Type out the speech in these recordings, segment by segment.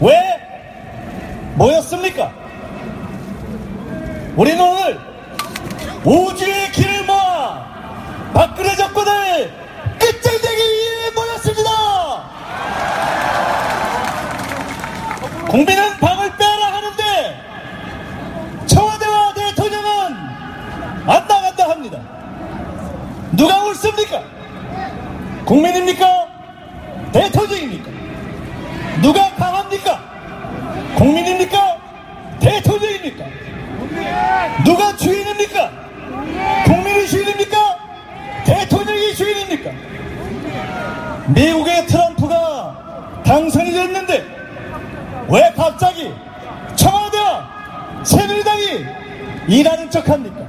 왜 모였습니까? 우리는 오늘 우주의 길을 모아 박근혜 정권을 끝장내기 위해 모였습니다. 국민은 방을 빼라 하는데 청와대와 대통령은 안 나간다 합니다. 누가 옳습니까? 국민입니까? 대통령입니까? 누가 강합니까? 국민입니까? 대통령입니까? 누가 주인입니까? 국민이 주인입니까? 대통령이 주인입니까? 미국의 트럼프가 당선이 됐는데 왜 갑자기 청와대와 새누리당이 일하는 척합니까?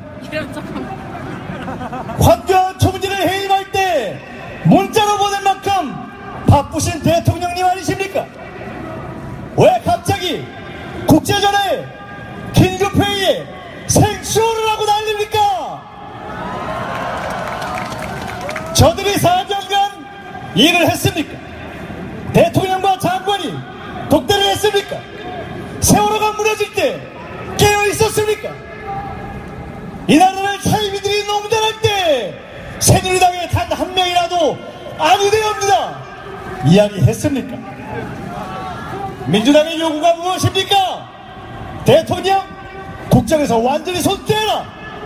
황교안 총리를 해임할 때 문자로 보낸 만큼 바쁘신 대통령님 아니십니까? 왜 갑자기 국제전에 긴급회의에 생쇼를 하고 난립니까? 저들이 4년간 일을 했습니까? 대통령과 장관이 독대를 했습니까? 세월호가 무너질 때 깨어 있었습니까? 이 나라를 사이비들이 농단할 때 새누리당에 단 한 명이라도 아니되옵니다 이야기했습니까? 민주당의 요구가 무엇입니까? 대통령 국정에서 완전히 손 떼라.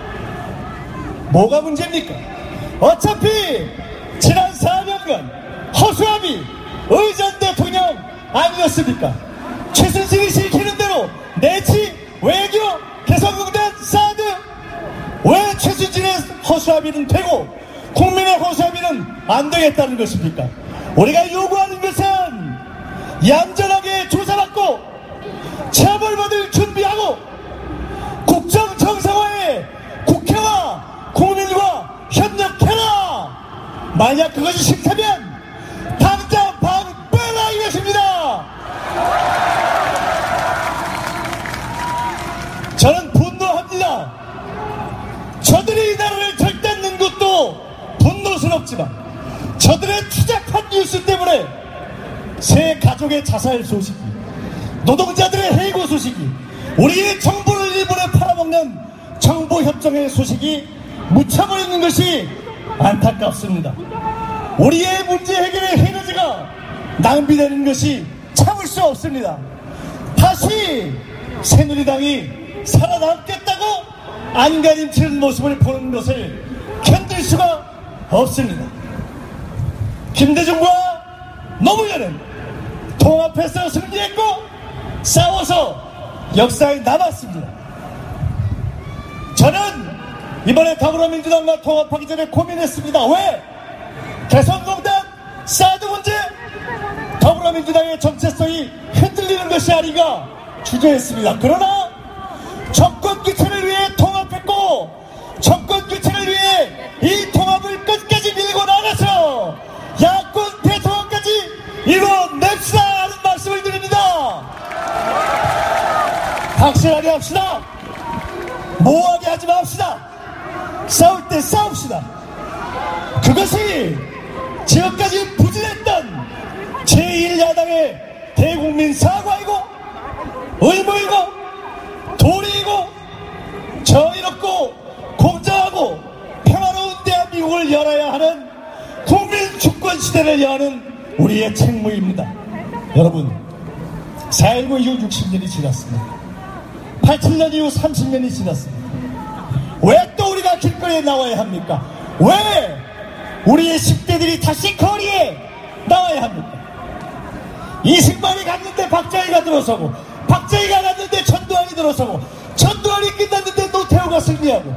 뭐가 문제입니까? 어차피 지난 4년간 허수아비 의전 대통령 아니었습니까? 최순실이 시키는 대로 내치, 외교, 개성공단, 사드. 왜 최순실의 허수아비는 되고 국민의 허수아비는 안 되겠다는 것입니까? 우리가 요구하는 것은 얌전하게 조사받고 처벌받을 준비하고 국정 정상화에 국회와 국민과 협력해라. 만약 그것이 싫다면 당장 방 빼라 이것입니다. 저는 분노합니다. 저들이 이 나라를 절단는 것도 분노스럽지만 저들의 추잡한 뉴스 때문에 새 가족의 자살 소식이, 노동자들의 해고 소식이, 우리의 정보를 일본에 팔아먹는 정보협정의 소식이 묻혀버리는 것이 안타깝습니다. 우리의 문제 해결의 에너지가 낭비되는 것이 참을 수 없습니다. 다시 새누리당이 살아남겠다고 안간힘치는 모습을 보는 것을 견딜 수가 없습니다. 김대중과 노무현은 통합해서 승리했고 싸워서 역사에 남았습니다. 저는 이번에 더불어민주당과 통합하기 전에 고민했습니다. 왜? 개성공단, 사드 문제, 더불어민주당의 정체성이 흔들리는 것이 아닌가 주저했습니다. 그러나 정권 교체를 위해 통합했고 정권 교체를 위해 이 통합을 끝까지 밀고 나가서 야권 대통합까지 이뤄냅시다 하는 말씀을 드립니다. 확실하게 합시다. 모호하게 하지 맙시다. 싸울 때 싸웁시다. 그것이 지금까지 부진했던 제1야당의 대국민 사과이고 의무이고 도리이고 정의롭고 공정하고 평화로운 대한민국을 열어야 하는 국민 주권 시대를 여는 우리의 책무입니다. 여러분, 4.19 이후 60년이 지났습니다. 87년 이후 30년이 지났습니다. 왜 또 우리가 길거리에 나와야 합니까? 왜 우리의 10대들이 다시 거리에 나와야 합니까? 이승만이 갔는데 박정희가 들어서고 박정희가 갔는데 전두환이 들어서고 전두환이 끝났는데 노태우가 승리하고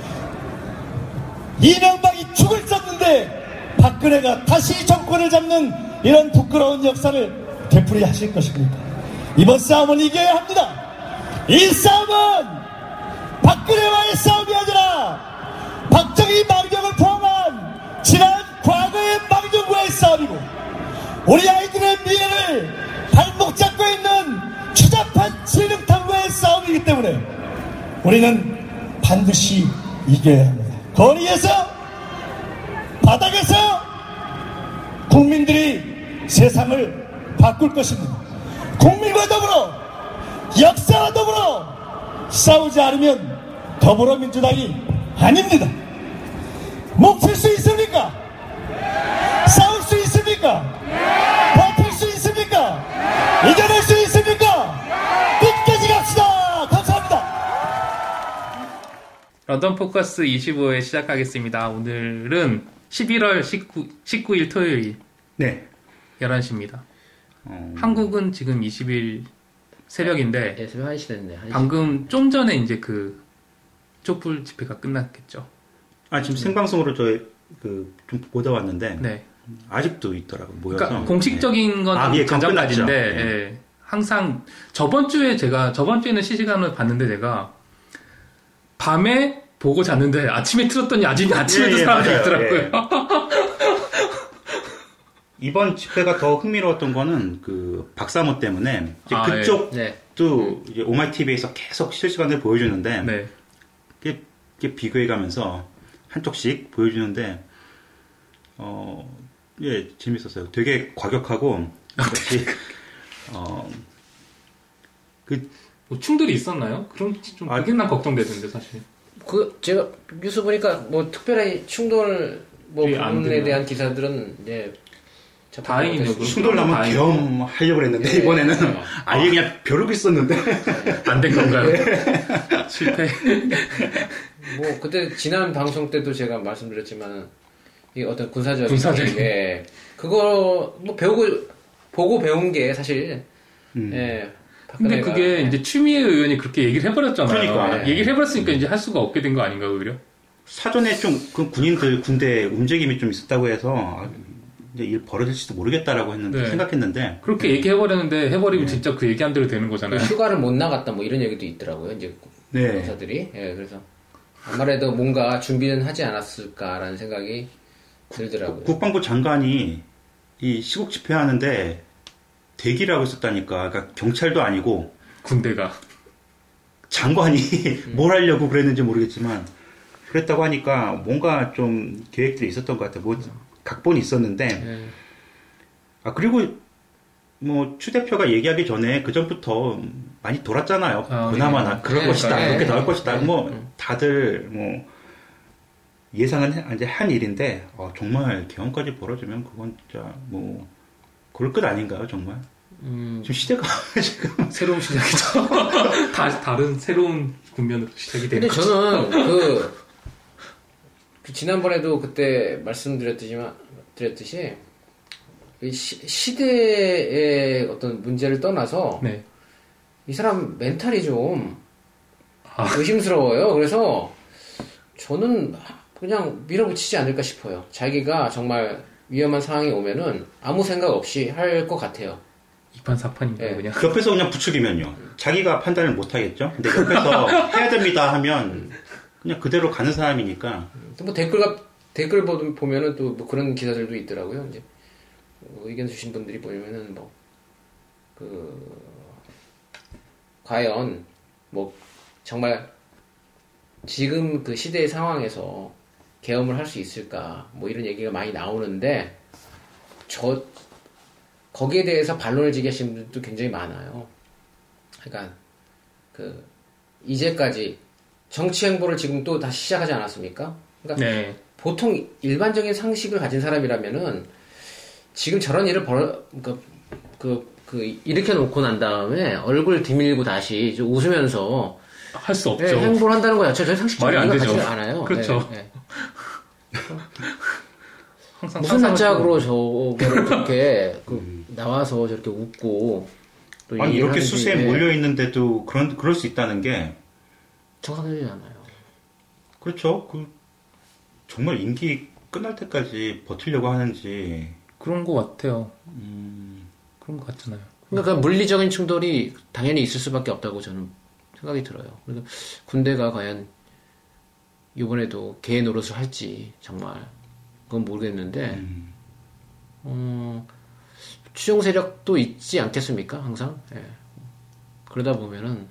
이명박이 죽을 썼는데 박근혜가 다시 정권을 잡는 이런 부끄러운 역사를 되풀이하실 것입니까? 이번 싸움은 이겨야 합니다. 이 싸움은 박근혜와의 싸움이 아니라 박정희 망령을 포함한 지난 과거의 망령과의 싸움이고 우리 아이들의 미래를 발목 잡고 있는 추잡한 진흙탕과의 싸움이기 때문에 우리는 반드시 이겨야 합니다. 거리에서 바닥에서 국민들이 세상을 바꿀 것입니다. 국민과 역사와 더불어 싸우지 않으면 더불어민주당이 아닙니다. 뭉칠 수 있습니까? 싸울 수 있습니까? 버틸 수 있습니까? 이겨낼 수 있습니까? 끝까지 갑시다. 감사합니다. 런던 포커스 25회 시작하겠습니다. 오늘은 11월 19일 토요일 네. 11시입니다. 한국은 지금 20일 새벽인데 네, 새벽 1시 됐네. 1시. 방금 좀 전에 이제 그 촛불 집회가 끝났겠죠. 지금 생방송으로 좀 보다 왔는데 네. 아직도 있더라고요. 모여서. 그러니까 공식적인 건 예, 전까지인데 네. 항상 저번 주에는 실시간으로 봤는데 제가 밤에 보고 잤는데 아침에 틀었더니 아침에도 사람들이 있더라고요. 이번 집회가 더 흥미로웠던 거는 그 박사모 때문에 이제 그쪽도 이제 오마이TV에서 계속 실시간으로 보여주는데 네. 이게 비교해가면서 한쪽씩 보여주는데 예, 재밌었어요. 되게 과격하고 역시 뭐 충돌이 있었나요? 그럼 좀 그게 난 걱정되던데 사실. 제가 뉴스 보니까 뭐 특별히 충돌 부분에 대한 기사들은 이제 다행이네요. 충돌 나면 계엄하려고 했는데 이번에는 아예 그냥 벼르고 있었는데 안 된 건가요? 실패. 뭐 그때 지난 방송 때도 제가 말씀드렸지만 이 어떤 군사적인 그거 뭐 보고 배운 게 사실 예. 근데 그게 이제 추미애 의원이 그렇게 얘기를 해버렸잖아요. 그러니까 얘기를 해버렸으니까 이제 할 수가 없게 된 거 아닌가 오히려? 사전에 좀 그 군대 움직임이 좀 있었다고 해서 이제 일 벌어질지도 모르겠다라고 했는데 생각했는데 그렇게 얘기해버렸는데 해버리면 진짜 그 얘기한 대로 되는 거잖아요. 휴가를 못 나갔다 뭐 이런 얘기도 있더라고요. 이제 의사들이 그래서 아무래도 뭔가 준비는 하지 않았을까라는 생각이 들더라고요. 국방부 장관이 이 시국 집회하는데 대기를 하고 있었다니까. 그러니까 경찰도 아니고 군대가 장관이 뭘 하려고 그랬는지 모르겠지만 그랬다고 하니까 뭔가 좀 계획들이 있었던 것 같아요. 뭐 각본이 있었는데 그리고 뭐 추 대표가 얘기하기 전에 그 전부터 많이 돌았잖아요. 그나마나 그럴 것이다, 그렇게 나올 것이다. 뭐 다들 뭐 예상은 이제 한 일인데 정말 계엄까지 벌어지면 그건 진짜 뭐 그럴 것 아닌가요, 정말? 지금 시대가 지금 새로운 시작이죠. 다른 새로운 국면으로 시작이 되는 근데 저는 그 지난번에도 그때 말씀드렸듯이 시대의 어떤 문제를 떠나서 이 사람 멘탈이 좀 의심스러워요. 그래서 저는 그냥 밀어붙이지 않을까 싶어요. 자기가 정말 위험한 상황이 오면은 아무 생각 없이 할 것 같아요. 2판 4판인가요, 그냥? 옆에서 그냥 부추기면요. 자기가 판단을 못 하겠죠? 근데 옆에서 해야 됩니다 하면 그냥 그대로 가는 사람이니까. 뭐 댓글 보면은 또 뭐 그런 기사들도 있더라고요. 이제 의견 주신 분들이 보면은 과연 뭐 정말 지금 그 시대의 상황에서 계엄을 할 수 있을까 뭐 이런 얘기가 많이 나오는데 거기에 대해서 반론을 제기하시는 분들도 굉장히 많아요. 그러니까 이제까지 정치 행보를 지금 또 다시 시작하지 않았습니까? 그러니까 보통 일반적인 상식을 가진 사람이라면은 지금 저런 일을 일으켜 놓고 난 다음에 얼굴 디밀고 다시 좀 웃으면서 할 수 없죠. 행보를 한다는 거야. 저 상식적인 말이 안 되죠. 가지 않아요. 그렇죠. 항상 무슨 낯짝으로 저거를 저렇게 나와서 저렇게 웃고 또 이렇게 수세에 몰려 있는데도 그럴 수 있다는 게 정상적이지 않아요. 그렇죠. 정말 임기 끝날 때까지 버티려고 하는지 그런 것 같아요. 그런 것 같잖아요. 그러니까 물리적인 충돌이 당연히 있을 수밖에 없다고 저는 생각이 들어요. 그래서 군대가 과연 이번에도 개 노릇을 할지 정말 그건 모르겠는데 추종 세력도 있지 않겠습니까? 항상 그러다 보면은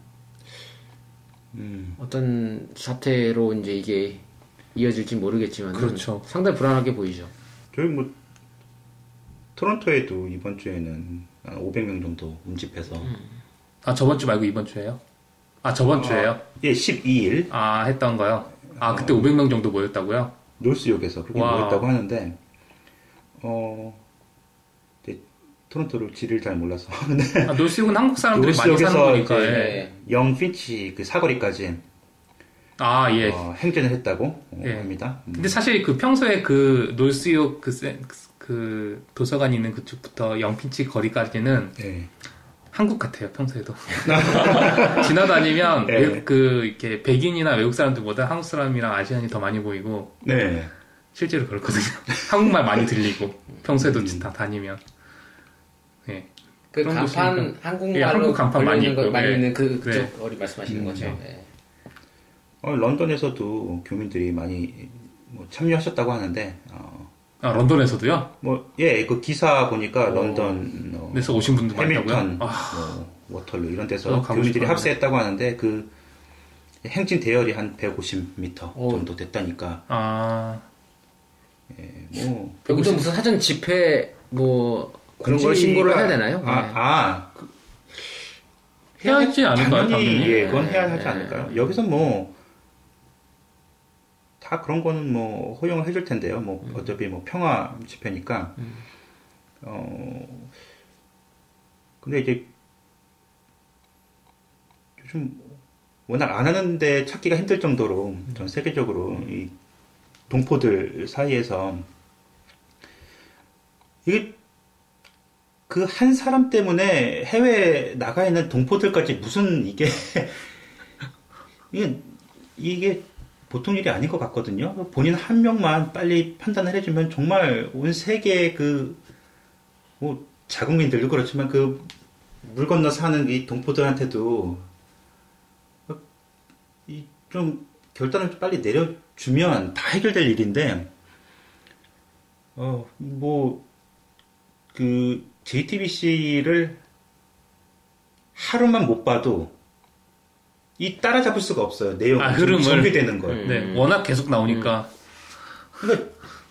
어떤 사태로 이제 이게 이어질지 모르겠지만 그렇죠. 상당히 불안하게 보이죠. 저희 뭐 토론토에도 이번 주에는 한 500명 정도 운집해서 아, 저번 주 말고 이번 주에요? 아, 저번 주에요? 예, 12일. 아, 했던 거요? 아, 그때 500명 정도 모였다고요? 놀스역에서 그렇게 모였다고 하는데, 토론토를 지를 잘 몰라서. 아, 놀스역은 한국 사람들이 많이 사는 거니까. 예. 영 핀치 그 사거리까지 아, 예. 행진을 했다고 예. 합니다. 근데 사실 그 평소에 그 놀스역 그 도서관이 있는 그쪽부터 영핀치 거리까지는 예. 한국 같아요, 평소에도. 지나다니면 네. 이렇게 백인이나 외국 사람들보다 한국 사람이랑 아시안이 더 많이 보이고. 네. 실제로 그렇거든요. 한국말 많이 들리고, 평소에도 다 다니면. 네. 그 간판, 한국말로 예, 한국 간판 많이 있고, 많이 네. 있는 그쪽 네. 거리 말씀하시는 거죠. 네. 런던에서도 교민들이 많이 참여하셨다고 하는데, 아, 런던에서도요? 그 기사 보니까 런던, 그래서 오신 분도 해밀턴, 많다고요? 워털루 이런 데서 교민들이 합세했다고 하는데, 그 행진 대열이 한 150m 정도 됐다니까. 아. 예, 여기도 무슨 사전 집회 그런 걸 신고를 해야 되나요? 해야 하지 않을까요? 당연히. 예, 그건 해야 하지 않을까요? 여기서 다 그런 거는 허용을 해줄 텐데요. 어차피 평화 집회니까. 근데 이제 요즘 워낙 안 하는데 찾기가 힘들 정도로 전 세계적으로 이 동포들 사이에서 이게 그 한 사람 때문에 해외에 나가 있는 동포들까지 무슨 이게 보통 일이 아닌 것 같거든요. 본인 한 명만 빨리 판단을 해주면 정말 온 세계 자국민들도 그렇지만 그 물 건너 사는 이 동포들한테도 좀 결단을 빨리 내려주면 다 해결될 일인데, JTBC를 하루만 못 봐도 따라잡을 수가 없어요. 내용이 흐름을 전개되는 걸. 네, 워낙 계속 나오니까. 그러니까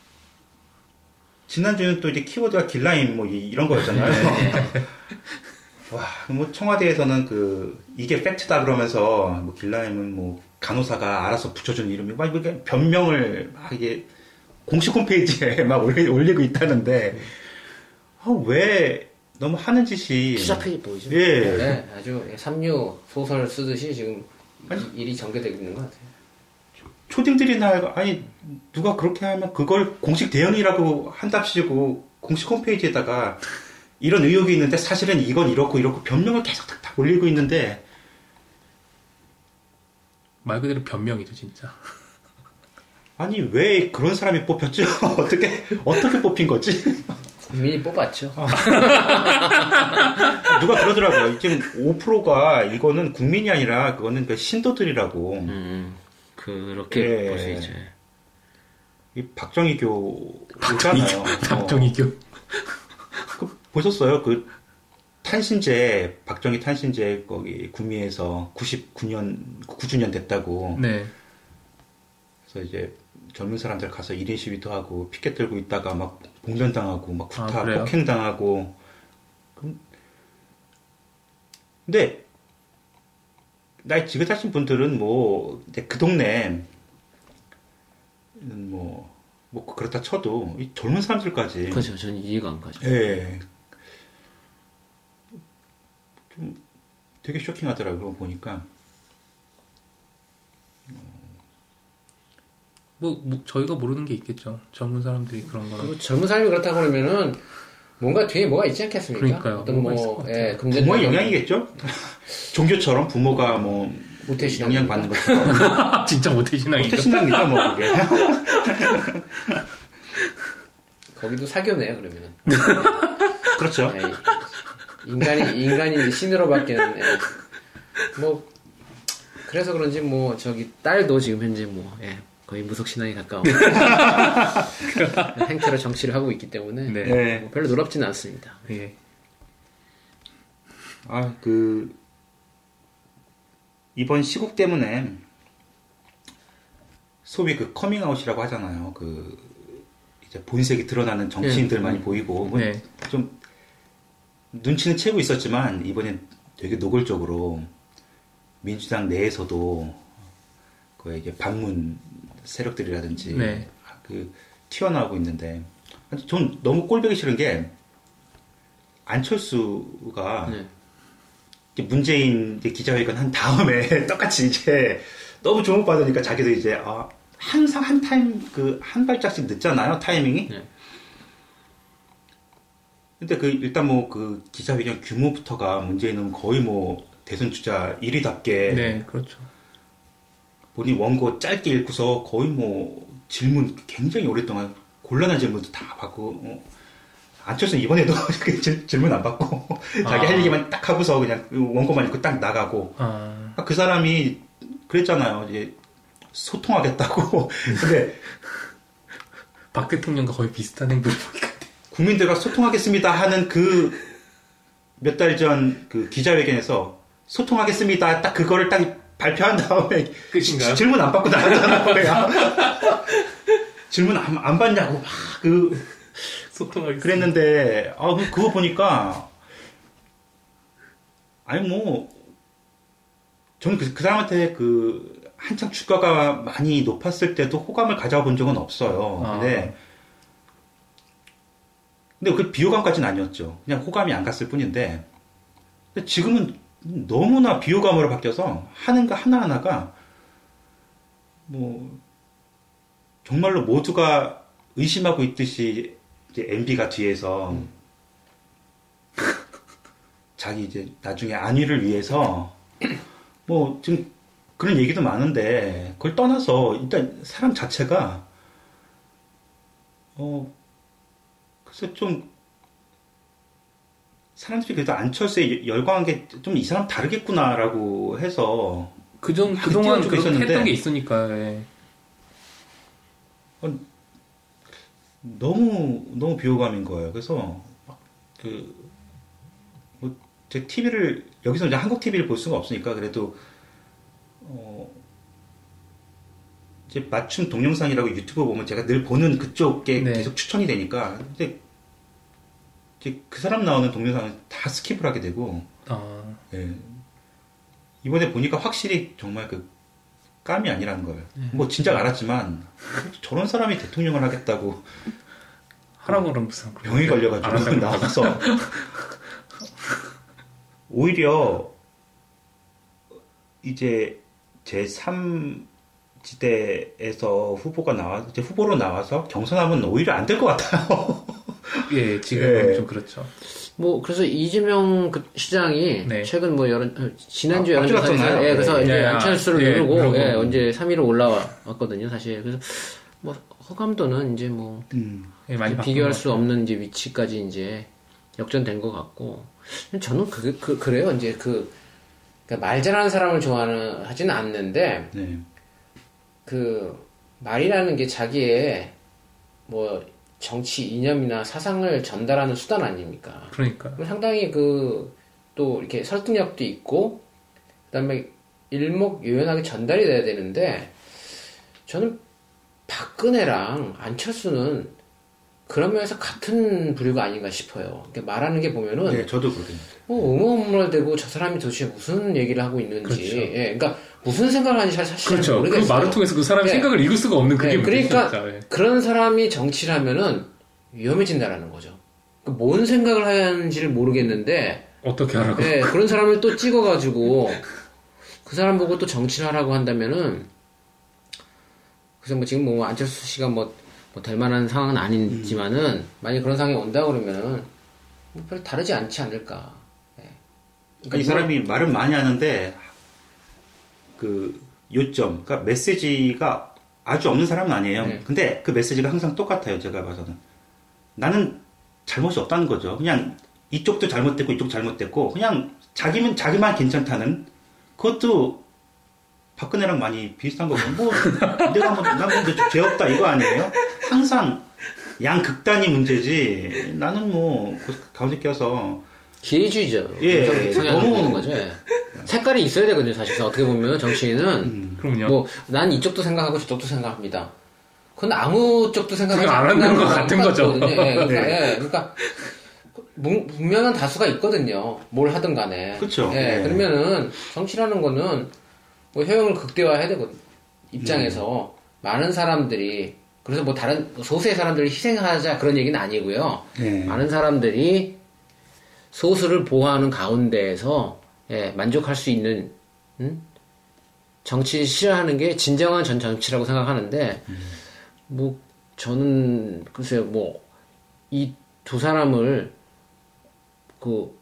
지난주는 또 이제 키워드가 길라임 이런 거였잖아요. 와, 청와대에서는 이게 팩트다 그러면서 길라임은 간호사가 알아서 붙여준 이름이 이렇게 변명을 이게 공식 홈페이지에 막 올리고 있다는데 왜 너무 하는 짓이 투잡해 보이죠? 예. 네, 아주 삼류 소설 쓰듯이 지금 일이 전개되고 있는 것 같아요. 초딩들이나 누가 그렇게 하면 그걸 공식 대응이라고 한답시고 공식 홈페이지에다가 이런 의혹이 있는데 사실은 이건 이렇고 변명을 계속 탁탁 올리고 있는데 말 그대로 변명이죠, 진짜. 왜 그런 사람이 뽑혔죠? 어떻게 뽑힌 거지? 국민이 뽑았죠. 누가 그러더라고요. 지금 5%가 이거는 국민이 아니라 그거는 신도들이라고. 그렇게 볼 수 있죠. 이 박정희교잖아요. 박정희교. 보셨어요? 박정희 탄신제 거기 구미에서 9주년 됐다고. 네. 그래서 이제 젊은 사람들 가서 1인 시위도 하고 피켓 들고 있다가 막 봉변당하고 막 구타 폭행당하고. 근데 나이 지긋하신 분들은 그 동네는 그렇다 쳐도 이 젊은 사람들까지. 그렇죠. 저는 이해가 안 가죠. 예. 좀 되게 쇼킹하더라고요, 보니까. 저희가 모르는 게 있겠죠. 젊은 사람들이 그런 거는. 젊은 사람이 그렇다고 그러면은 뭔가 뒤에 뭐가 있지 않겠습니까? 그러니까요. 어떤 부모의 영향이겠죠? 종교처럼 부모가 모태신앙 영향 받는 것처럼. 진짜 모태신앙이죠. 모태신앙이죠, 그게. 거기도 사교네요, 그러면은. 그렇죠. 인간이 신으로 바뀌는. 그래서 그런지 딸도 지금 현재 거의 무속신앙에 가까운 행태로 정치를 하고 있기 때문에 네. 별로 놀랍지는 않습니다. 예. 이번 시국 때문에 소위 커밍아웃이라고 하잖아요. 이제 본색이 드러나는 정치인들 많이 보이고 네. 좀 눈치는 채고 있었지만 이번엔 되게 노골적으로 민주당 내에서도 그 이게 반문 세력들이라든지 네. 그 튀어나오고 있는데 전 너무 꼴보기 싫은 게 안철수가 네. 문재인 이제 기자회견 한 다음에 똑같이 이제 너무 주목받으니까 자기도 이제 항상 한 발짝씩 늦잖아요 타이밍이. 네. 근데 일단 뭐 그 기자회견 규모부터가 문재인은 거의 뭐 대선 주자 1위답게. 네, 그렇죠. 본인 원고 짧게 읽고서 거의 뭐 질문 굉장히 오랫동안 곤란한 질문도 다 받고. 안철수는 이번에도 질문 안 받고 자기 할 얘기만 딱 하고서 그냥 원고만 읽고 딱 나가고. 그 사람이 그랬잖아요. 이제 소통하겠다고. 근데 박 대통령과 거의 비슷한 행동을 보니까 국민들과 소통하겠습니다 하는 그 몇 달 전 그 기자회견에서 소통하겠습니다 딱 그거를 딱 발표한 다음에 끝인가요? 질문 안 받고 나가잖아요. 질문 안 받냐고 막 소통하겠습니다. 그랬는데 그거 보니까 아니 뭐 저는 그 사람한테 한창 주가가 많이 높았을 때도 호감을 가져본 적은 없어요. 근데 그 비호감까지는 아니었죠. 그냥 호감이 안 갔을 뿐인데 근데 지금은 너무나 비호감으로 바뀌어서 하는 거 하나하나가 뭐 정말로 모두가 의심하고 있듯이 이제 MB가 뒤에서 자기 이제 나중에 안위를 위해서 뭐 지금 그런 얘기도 많은데 그걸 떠나서 일단 사람 자체가 그래서 좀 사람들이 그래도 안철수에 열광한 게 좀 이 사람 다르겠구나라고 해서 그동안 그렇게 했던 게 있으니까. 예. 너무 비호감인 거예요. 그래서 제 TV를 여기서 이제 한국 TV를 볼 수가 없으니까 그래도 이제 맞춤 동영상이라고 유튜브 보면 제가 늘 보는 그쪽에 네. 계속 추천이 되니까 근데 이제 그 사람 나오는 동영상은 다 스킵을 하게 되고 예. 이번에 보니까 확실히 정말 깜이 아니라는 거예요. 뭐 진작 알았지만 저런 사람이 대통령을 하겠다고 하라고 그런 무슨 병이 걸려가지고 나와서 오히려 이제 제3지대에서 후보로 나와서 경선하면 오히려 안 될 것 같아요. 예, 지금은 좀 그렇죠. 뭐 그래서 이재명 시장이 네. 최근 뭐 지난주 여론조사에서 그래서 이제 안철수를 누르고 언제 3위로 올라왔거든요, 사실. 그래서 뭐 허감도는 이제 뭐 많이 비교할 수 없는 이제 위치까지 이제 역전된 것 같고 저는 그래요. 이제 그러니까 말 잘하는 사람을 하지는 않는데 말이라는 게 자기의 뭐 정치 이념이나 사상을 전달하는 수단 아닙니까? 그러니까. 상당히 또 이렇게 설득력도 있고, 그 다음에 일목요연하게 전달이 돼야 되는데, 저는 박근혜랑 안철수는 그런 면에서 같은 부류가 아닌가 싶어요. 그러니까 말하는 게 보면은. 네, 저도 그렇게. 의무무물대고 저 사람이 도대체 무슨 얘기를 하고 있는지. 그렇죠. 예, 그러니까 무슨 생각을 하는지 사실 그렇죠. 모르겠어요. 그 말을 통해서 그 사람의 생각을 읽을 수가 없는 그게 그러니까 진짜. 그런 사람이 정치를 하면은 위험해진다라는 거죠. 뭔 생각을 하는지를 모르겠는데 어떻게 하라고? 그런 사람을 또 찍어가지고 그 사람 보고 또 정치를 하라고 한다면은 그래서 뭐 지금 뭐 안철수 씨가 뭐 될 만한 상황은 아니지만은 만약 그런 상황이 온다 그러면은 뭐 별 다르지 않지 않을까. 그러니까 이 사람이 말은 많이 하는데 요점, 그러니까 메시지가 아주 없는 사람은 아니에요. 근데 그 메시지가 항상 똑같아요. 제가 봐서는 나는 잘못이 없다는 거죠. 그냥 이쪽도 잘못됐고 이쪽도 잘못됐고 그냥 자기만 괜찮다는 그것도 박근혜랑 많이 비슷한 거고 뭐 난 죄 없다 이거 아니에요? 항상 양극단이 문제지 나는 뭐 가운데 껴서 기회주의죠. 너무 있는 거죠. 색깔이 있어야 되거든요. 사실상 어떻게 보면 정치인은 그럼요. 뭐 난 이쪽도 생각하고 저쪽도 생각합니다. 그건 아무 쪽도 생각하지 안 하는 것 같은 거죠. 그러니까 분명한 다수가 있거든요. 뭘 하든 간에. 그렇죠. 예, 네. 그러면은 정치라는 거는 뭐 효용을 극대화해야 되거든. 입장에서 많은 사람들이 그래서 뭐 다른 소수의 사람들을 희생하자 그런 얘기는 아니고요. 네. 많은 사람들이 소수를 보호하는 가운데에서 예, 만족할 수 있는 정치 실현하는 게 진정한 전 정치라고 생각하는데 뭐 저는 글쎄요 뭐 이 두 사람을 그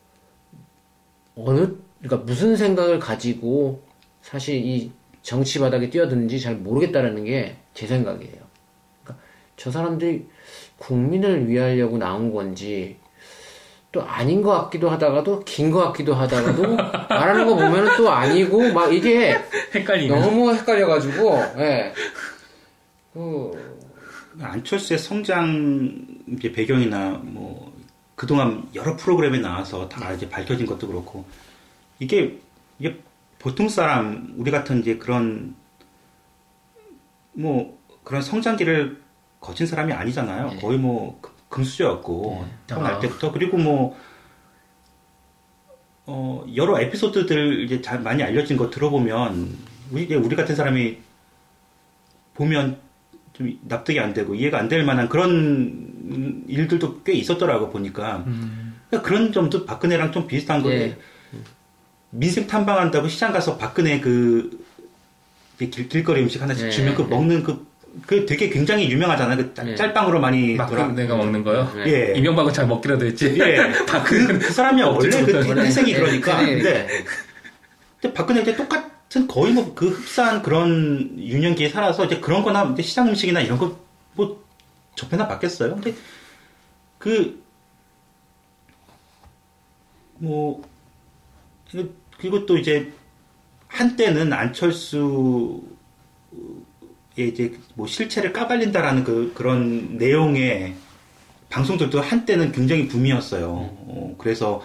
그러니까 무슨 생각을 가지고 사실 이 정치 바닥에 뛰어드는지 잘 모르겠다라는 게 제 생각이에요. 그러니까 저 사람들이 국민을 위하려고 나온 건지 또 아닌 것 같기도 하다가도 긴 것 같기도 하다가도 말하는 거 보면은 또 아니고 막 이게 헷갈리네. 너무 헷갈려가지고 예. 안철수의 성장 이제 배경이나 뭐 그동안 여러 프로그램에 나와서 다 이제 밝혀진 것도 그렇고 이게 보통 사람 우리 같은 이제 그런 뭐 그런 성장기를 거친 사람이 아니잖아요. 거의 뭐 금수저였고 태어날 때부터 그리고 뭐 여러 에피소드들 이제 잘 많이 알려진 거 들어보면 우리 같은 사람이 보면 좀 납득이 안 되고 이해가 안 될 만한 그런 일들도 꽤 있었더라고 보니까 그러니까 그런 점도 박근혜랑 좀 비슷한 거예요. 민생 탐방한다고 시장 가서 박근혜 그 길거리 음식 하나씩 주면 그 먹는 그 되게 굉장히 유명하잖아요. 그 짤방으로 많이 박근혜가 먹는 거요? 예. 이명박은 잘 먹기라도 했지. 예. 그 사람이 원래 그 태생이 그러니까. 근데 박근혜 이제 똑같은 거의 뭐 그 흡사한 그런 유년기에 살아서 이제 그런 거나 이제 시장 음식이나 이런 거 뭐 접해나 봤겠어요. 근데 그리고 또 이제 한때는 안철수의 이제 뭐 실체를 까발린다라는 그런 내용의 방송들도 한때는 굉장히 붐이었어요. 그래서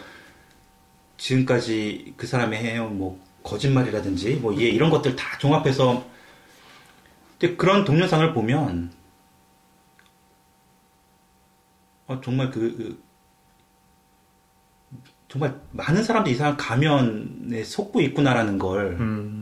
지금까지 그 사람이 해온 뭐 거짓말이라든지 뭐 이런 것들 다 종합해서 그런 동영상을 보면 정말 정말 많은 사람들이 이상한 가면에 속고 있구나라는 걸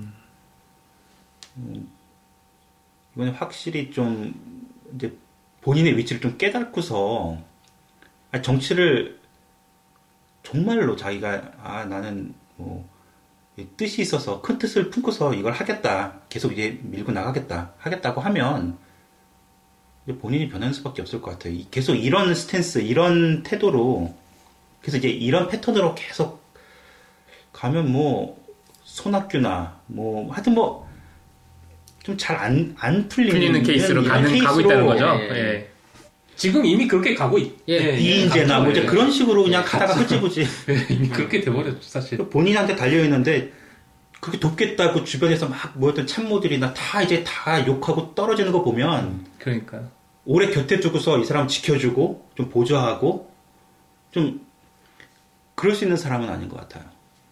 이번에 확실히 좀 이제 본인의 위치를 좀 깨닫고서 정치를 정말로 자기가 나는 뭐 뜻이 있어서 큰 뜻을 품고서 이걸 하겠다 계속 이제 밀고 나가겠다 하겠다고 하면 이제 본인이 변하는 수밖에 없을 것 같아요. 계속 이런 스탠스 이런 태도로 그래서 이제 이런 패턴으로 계속 가면 뭐 손학규나 뭐 하여튼 뭐 좀 잘 안 풀리는 케이스로 가고 있다는 거죠. 예. 지금 이미 그렇게 가고 이인재나 뭐 이제 그런 식으로 그냥 가다가 흐지부지 이미 그렇게 돼버렸죠 사실. 본인한테 달려 있는데 그렇게 돕겠다고 주변에서 막 모였던 참모들이나 다 이제 다 욕하고 떨어지는 거 보면 그러니까 오래 곁에 두고서 이 사람 지켜주고 좀 보조하고 좀 그럴 수 있는 사람은 아닌 것 같아요.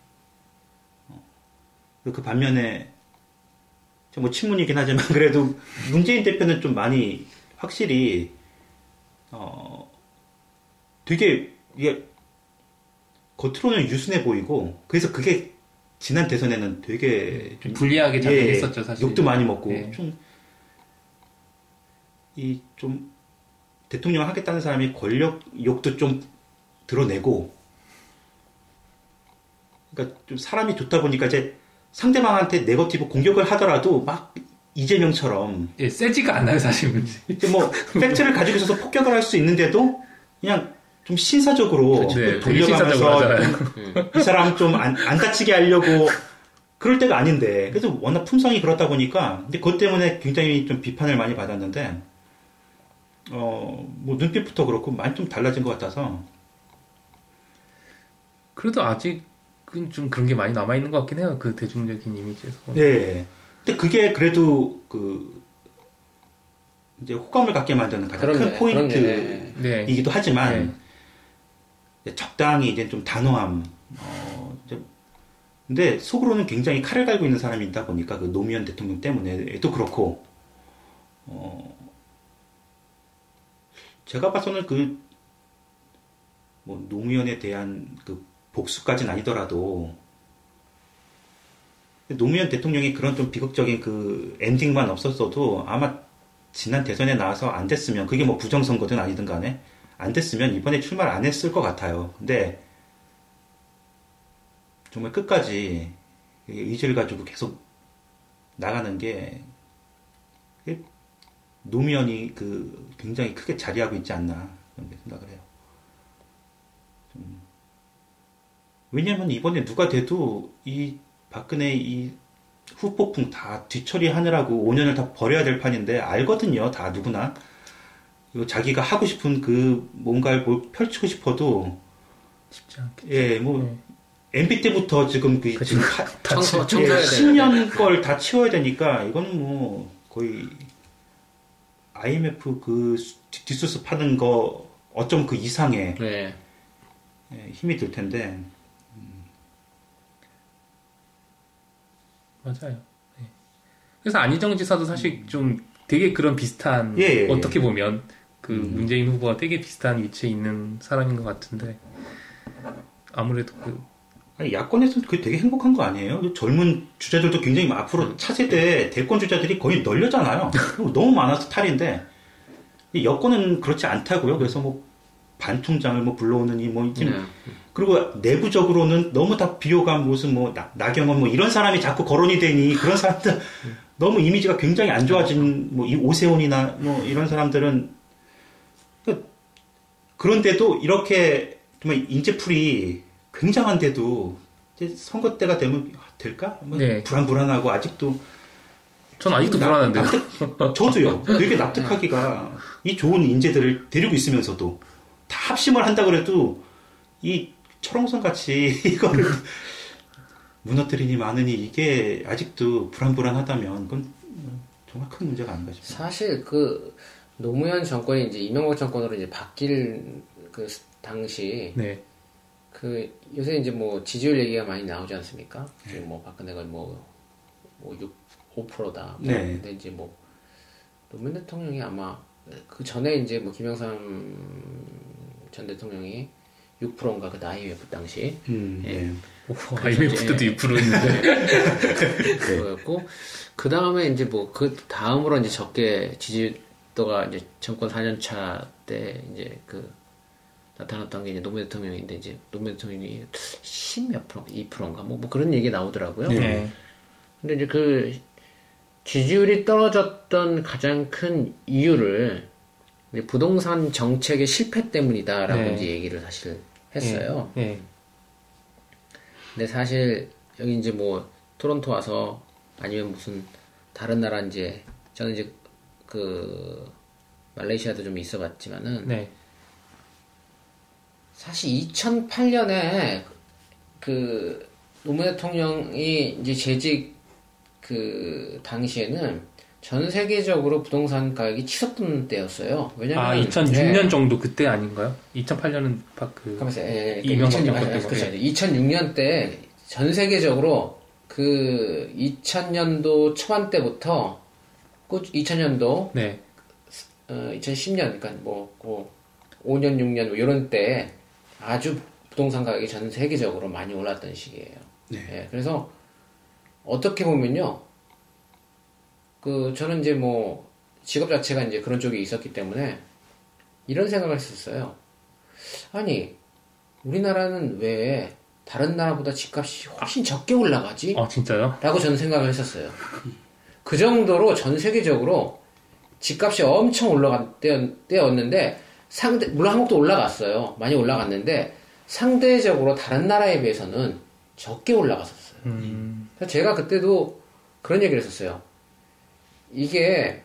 그 반면에 뭐 친문이긴 하지만 그래도 문재인 대표는 좀 많이 확실히 되게 이게 겉으로는 유순해 보이고 그래서 그게 지난 대선에는 되게 좀 불리하게 작용했었죠 사실. 욕도 많이 먹고 좀 대통령 하겠다는 사람이 권력 욕도 좀 드러내고 그러니까 좀 사람이 좋다 보니까 이제 상대방한테 네거티브 공격을 하더라도 막 이재명처럼 세지가 않나요 사실. 이제 뭐 팩트를 가지고 있어서 폭격을 할 수 있는데도 그냥 좀 신사적으로 돌려가면서 이 사람 좀 안 다치게 하려고 그럴 때가 아닌데 그래서 워낙 품성이 그렇다 보니까 근데 그것 때문에 굉장히 좀 비판을 많이 받았는데 뭐 눈빛부터 그렇고 많이 좀 달라진 것 같아서 그래도 아직은 좀 그런 게 많이 남아있는 것 같긴 해요. 그 대중적인 이미지에서. 네. 근데 그게 그래도 이제 호감을 갖게 만드는 가장 큰 포인트이기도 하지만 적당히 이제 좀 단호함. 근데 속으로는 굉장히 칼을 갈고 있는 사람이다 보니까 그 노무현 대통령 때문에도 그렇고 제가 봐서는 뭐 노무현에 대한 그 복수까지는 아니더라도 노무현 대통령이 그런 좀 비극적인 그 엔딩만 없었어도 아마 지난 대선에 나와서 안 됐으면 그게 뭐 부정선거든 아니든 간에 안 됐으면 이번에 출마를 안 했을 것 같아요. 근데 정말 끝까지 의지를 가지고 계속 나가는 게 노무현이 그 굉장히 크게 자리하고 있지 않나 그런 생각을 해요. 왜냐하면 이번에 누가 돼도 이 박근혜 이 후폭풍 다 뒤처리하느라고 5년을 다 버려야 될 판인데 알거든요. 다 누구나. 그리고 자기가 하고 싶은 그 뭔가를 펼치고 싶어도 쉽지 않게. 예, 뭐 MB 때부터 지금 그 지금 청소해야 10년 걸 다 치워야 되니까 이건 뭐 거의 IMF 그 뒷수습 하는 거 어쩜 그 이상의 네. 예, 힘이 들 텐데. 맞아요. 네. 그래서 안희정 지사도 사실 좀 되게 그런 비슷한 어떻게 보면 그 문재인 후보와 되게 비슷한 위치에 있는 사람인 것 같은데 아무래도 그 아니, 야권에서는 그게 되게 행복한 거 아니에요? 젊은 주자들도 굉장히 앞으로 차세대 대권 주자들이 거의 널렸잖아요. 너무 많아서 탈인데 여권은 그렇지 않다고요. 그래서 뭐 반 총장을 뭐 불러오느니 뭐 그리고 내부적으로는 너무 다 비호감 무슨 뭐 나경원 뭐 이런 사람이 자꾸 거론이 되니 그런 사람들 너무 이미지가 굉장히 안 좋아진 뭐 이 오세훈이나 뭐 이런 사람들은 그런데도 이렇게 정말 인재풀이 굉장한데도 이제 선거 때가 되면 될까? 뭐 네. 불안불안하고 아직도 전 아직도 불안한데요. 저도요. 되게 납득하기가 이 좋은 인재들을 데리고 있으면서도 다 합심을 한다 그래도 이 철옹성 같이 이거를 무너뜨리니 마느니 이게 아직도 불안불안하다면 그건 정말 큰 문제가 아닌가 싶어요. 사실 그 노무현 정권이 이제 이명박 정권으로 이제 바뀔 그 당시 네. 그 요새 이제 뭐 지지율 얘기가 많이 나오지 않습니까? 지금 뭐 박근혜가 뭐 5%다. 네. 근데 이제 뭐 노무현 대통령이 아마 그 전에 이제 뭐 김영삼 전 대통령이 6%인가 그 IMF 당시. 네. IMF 때도 6%였는데. 그거였고 그 다음에 이제 뭐 그 다음으로 이제 적게 지지도가 이제 정권 4년차 때 이제 그 나타났던 게 이제 노무현 대통령인데 이제 노무현 대통령이 10몇 프로, 2%인가 뭐 그런 얘기 나오더라고요. 네. 근데 이제 그 지지율이 떨어졌던 가장 큰 이유를 이제 부동산 정책의 실패 때문이다라고 네. 이제 얘기를 사실 했어요. 네. 근데 사실 여기 이제 뭐 토론토 와서 아니면 무슨 다른 나라 이제 저는 이제 그 말레이시아도 좀 있어봤지만은 네. 사실 2008년에 그 노무현 대통령이 이제 재직 그 당시에는 전 세계적으로 부동산 가격이 치솟던 때였어요. 왜냐면 2006년 정도 그때 아닌가요? 2008년은 이명박 정권 때. 그렇죠. 2006년 때 전 세계적으로 그 2000년도 초반 때부터 2000년도 네. 2010년 그러니까 뭐 5년 6년 뭐 이런 때 아주 부동산 가격이 전 세계적으로 많이 올랐던 시기예요. 네. 예, 그래서 어떻게 보면요, 그 저는 이제 뭐 직업 자체가 이제 그런 쪽에 있었기 때문에 이런 생각을 했었어요. 아니 우리나라는 왜 다른 나라보다 집값이 훨씬 적게 올라가지? 진짜요? 라고 저는 생각을 했었어요. 그 정도로 전 세계적으로 집값이 엄청 올라간 때였는데 물론 한국도 올라갔어요. 많이 올라갔는데 상대적으로 다른 나라에 비해서는 적게 올라갔었어요. 그래서 제가 그때도 그런 얘기를 했었어요. 이게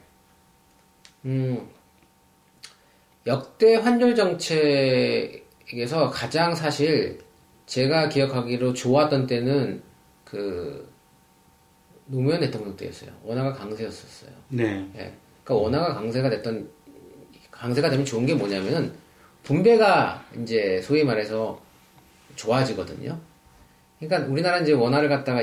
역대 환율 정책에서 가장 사실 제가 기억하기로 좋았던 때는 그 노무현 대통령 때였어요. 원화가 강세였었어요. 네. 예. 그러니까 원화가 강세가 되면 좋은 게 뭐냐면은 분배가 이제 소위 말해서 좋아지거든요. 그러니까 우리나라는 이제 원화를 갖다가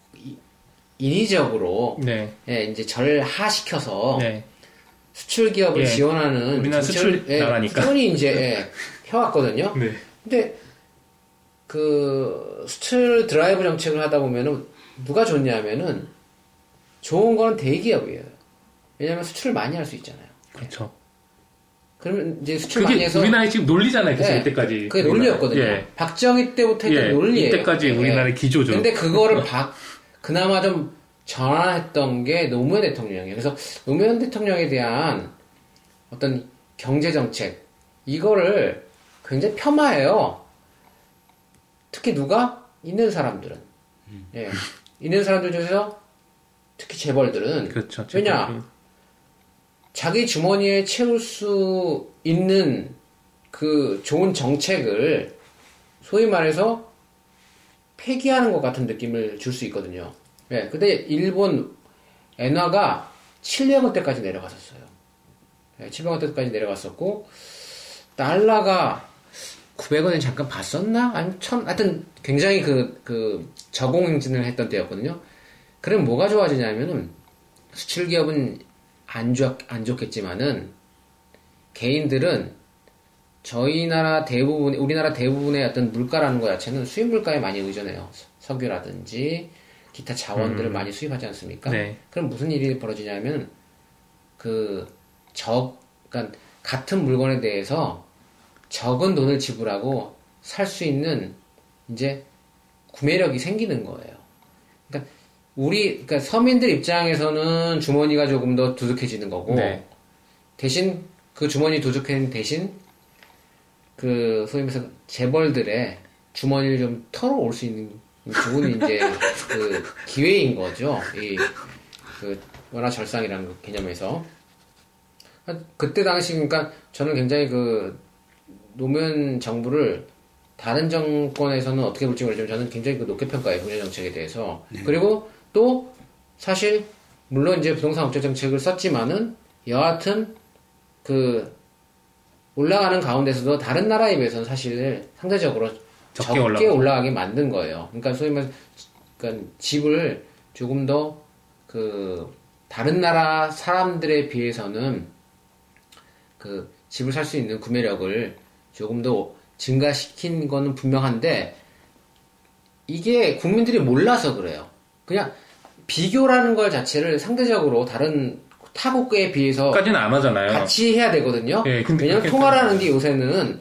인위적으로 네. 예, 이제 절하시켜서 네. 수출 기업을 지원하는 우리나라 수출 나라니까 지원이 이제 해왔거든요. 네. 근데 그 수출 드라이브 정책을 하다 보면은 누가 좋냐면은 좋은 거는 대기업이에요. 왜냐하면 수출을 많이 할 수 있잖아요. 그렇죠. 그러면 이제 수출 많이 해서 우리나라의 지금 논리잖아요. 그래서 이때까지 그게 논리였거든요. 예. 박정희 때부터 했던 논리예요. 이때까지 우리나라의 기조죠. 근데 그거를 그나마 좀 전환했던 게 노무현 대통령이에요. 그래서 노무현 대통령에 대한 어떤 경제 정책 이거를 굉장히 폄하해요. 특히 누가 있는 사람들은 있는 사람들 중에서 특히 재벌들은 그렇죠. 왜냐 자기 주머니에 채울 수 있는 그 좋은 정책을 소위 말해서 폐기하는 것 같은 느낌을 줄 수 있거든요. 근데 일본 엔화가 700원대까지 내려갔었어요. 700원대까지 내려갔었고 달러가 900원에 잠깐 봤었나? 아니면 하여튼 굉장히 그 저공행진을 했던 때였거든요. 그럼 뭐가 좋아지냐면은 수출 기업은 안 좋겠지만은 개인들은 우리나라 대부분의 어떤 물가라는 것 자체는 수입 물가에 많이 의존해요. 석유라든지 기타 자원들을 많이 수입하지 않습니까? 네. 그럼 무슨 일이 벌어지냐면 그러니까 같은 물건에 대해서 적은 돈을 지불하고 살 수 있는 이제 구매력이 생기는 거예요. 그러니까 서민들 입장에서는 주머니가 조금 더 두둑해지는 거고 대신 그 주머니 두둑해진 대신 그 소위 말해서 재벌들의 주머니를 좀 털어올 수 있는 좋은 이제 그 기회인 거죠. 그 원화절상이라는 개념에서 그때 당시 그러니까 저는 굉장히 그 노무현 정부를 다른 정권에서는 어떻게 볼지 모르지만 저는 굉장히 높게 평가해요. 경제 정책에 대해서. 그리고 또 사실 물론 이제 부동산 업체 정책을 썼지만은 여하튼 그 올라가는 가운데서도 다른 나라에 비해서는 사실 상대적으로 적게 올라가게 만든 거예요. 그러니까 소위 말해서 그러니까 집을 조금 더 그 다른 나라 사람들에 비해서는 그 집을 살 수 있는 구매력을 조금 더 증가시킨 거는 분명한데 이게 국민들이 몰라서 그래요. 그냥 비교라는 걸 자체를 상대적으로 다른 타국에 비해서까지는 안 하잖아요. 같이 해야 되거든요. 네, 왜냐면 통화라는 게 요새는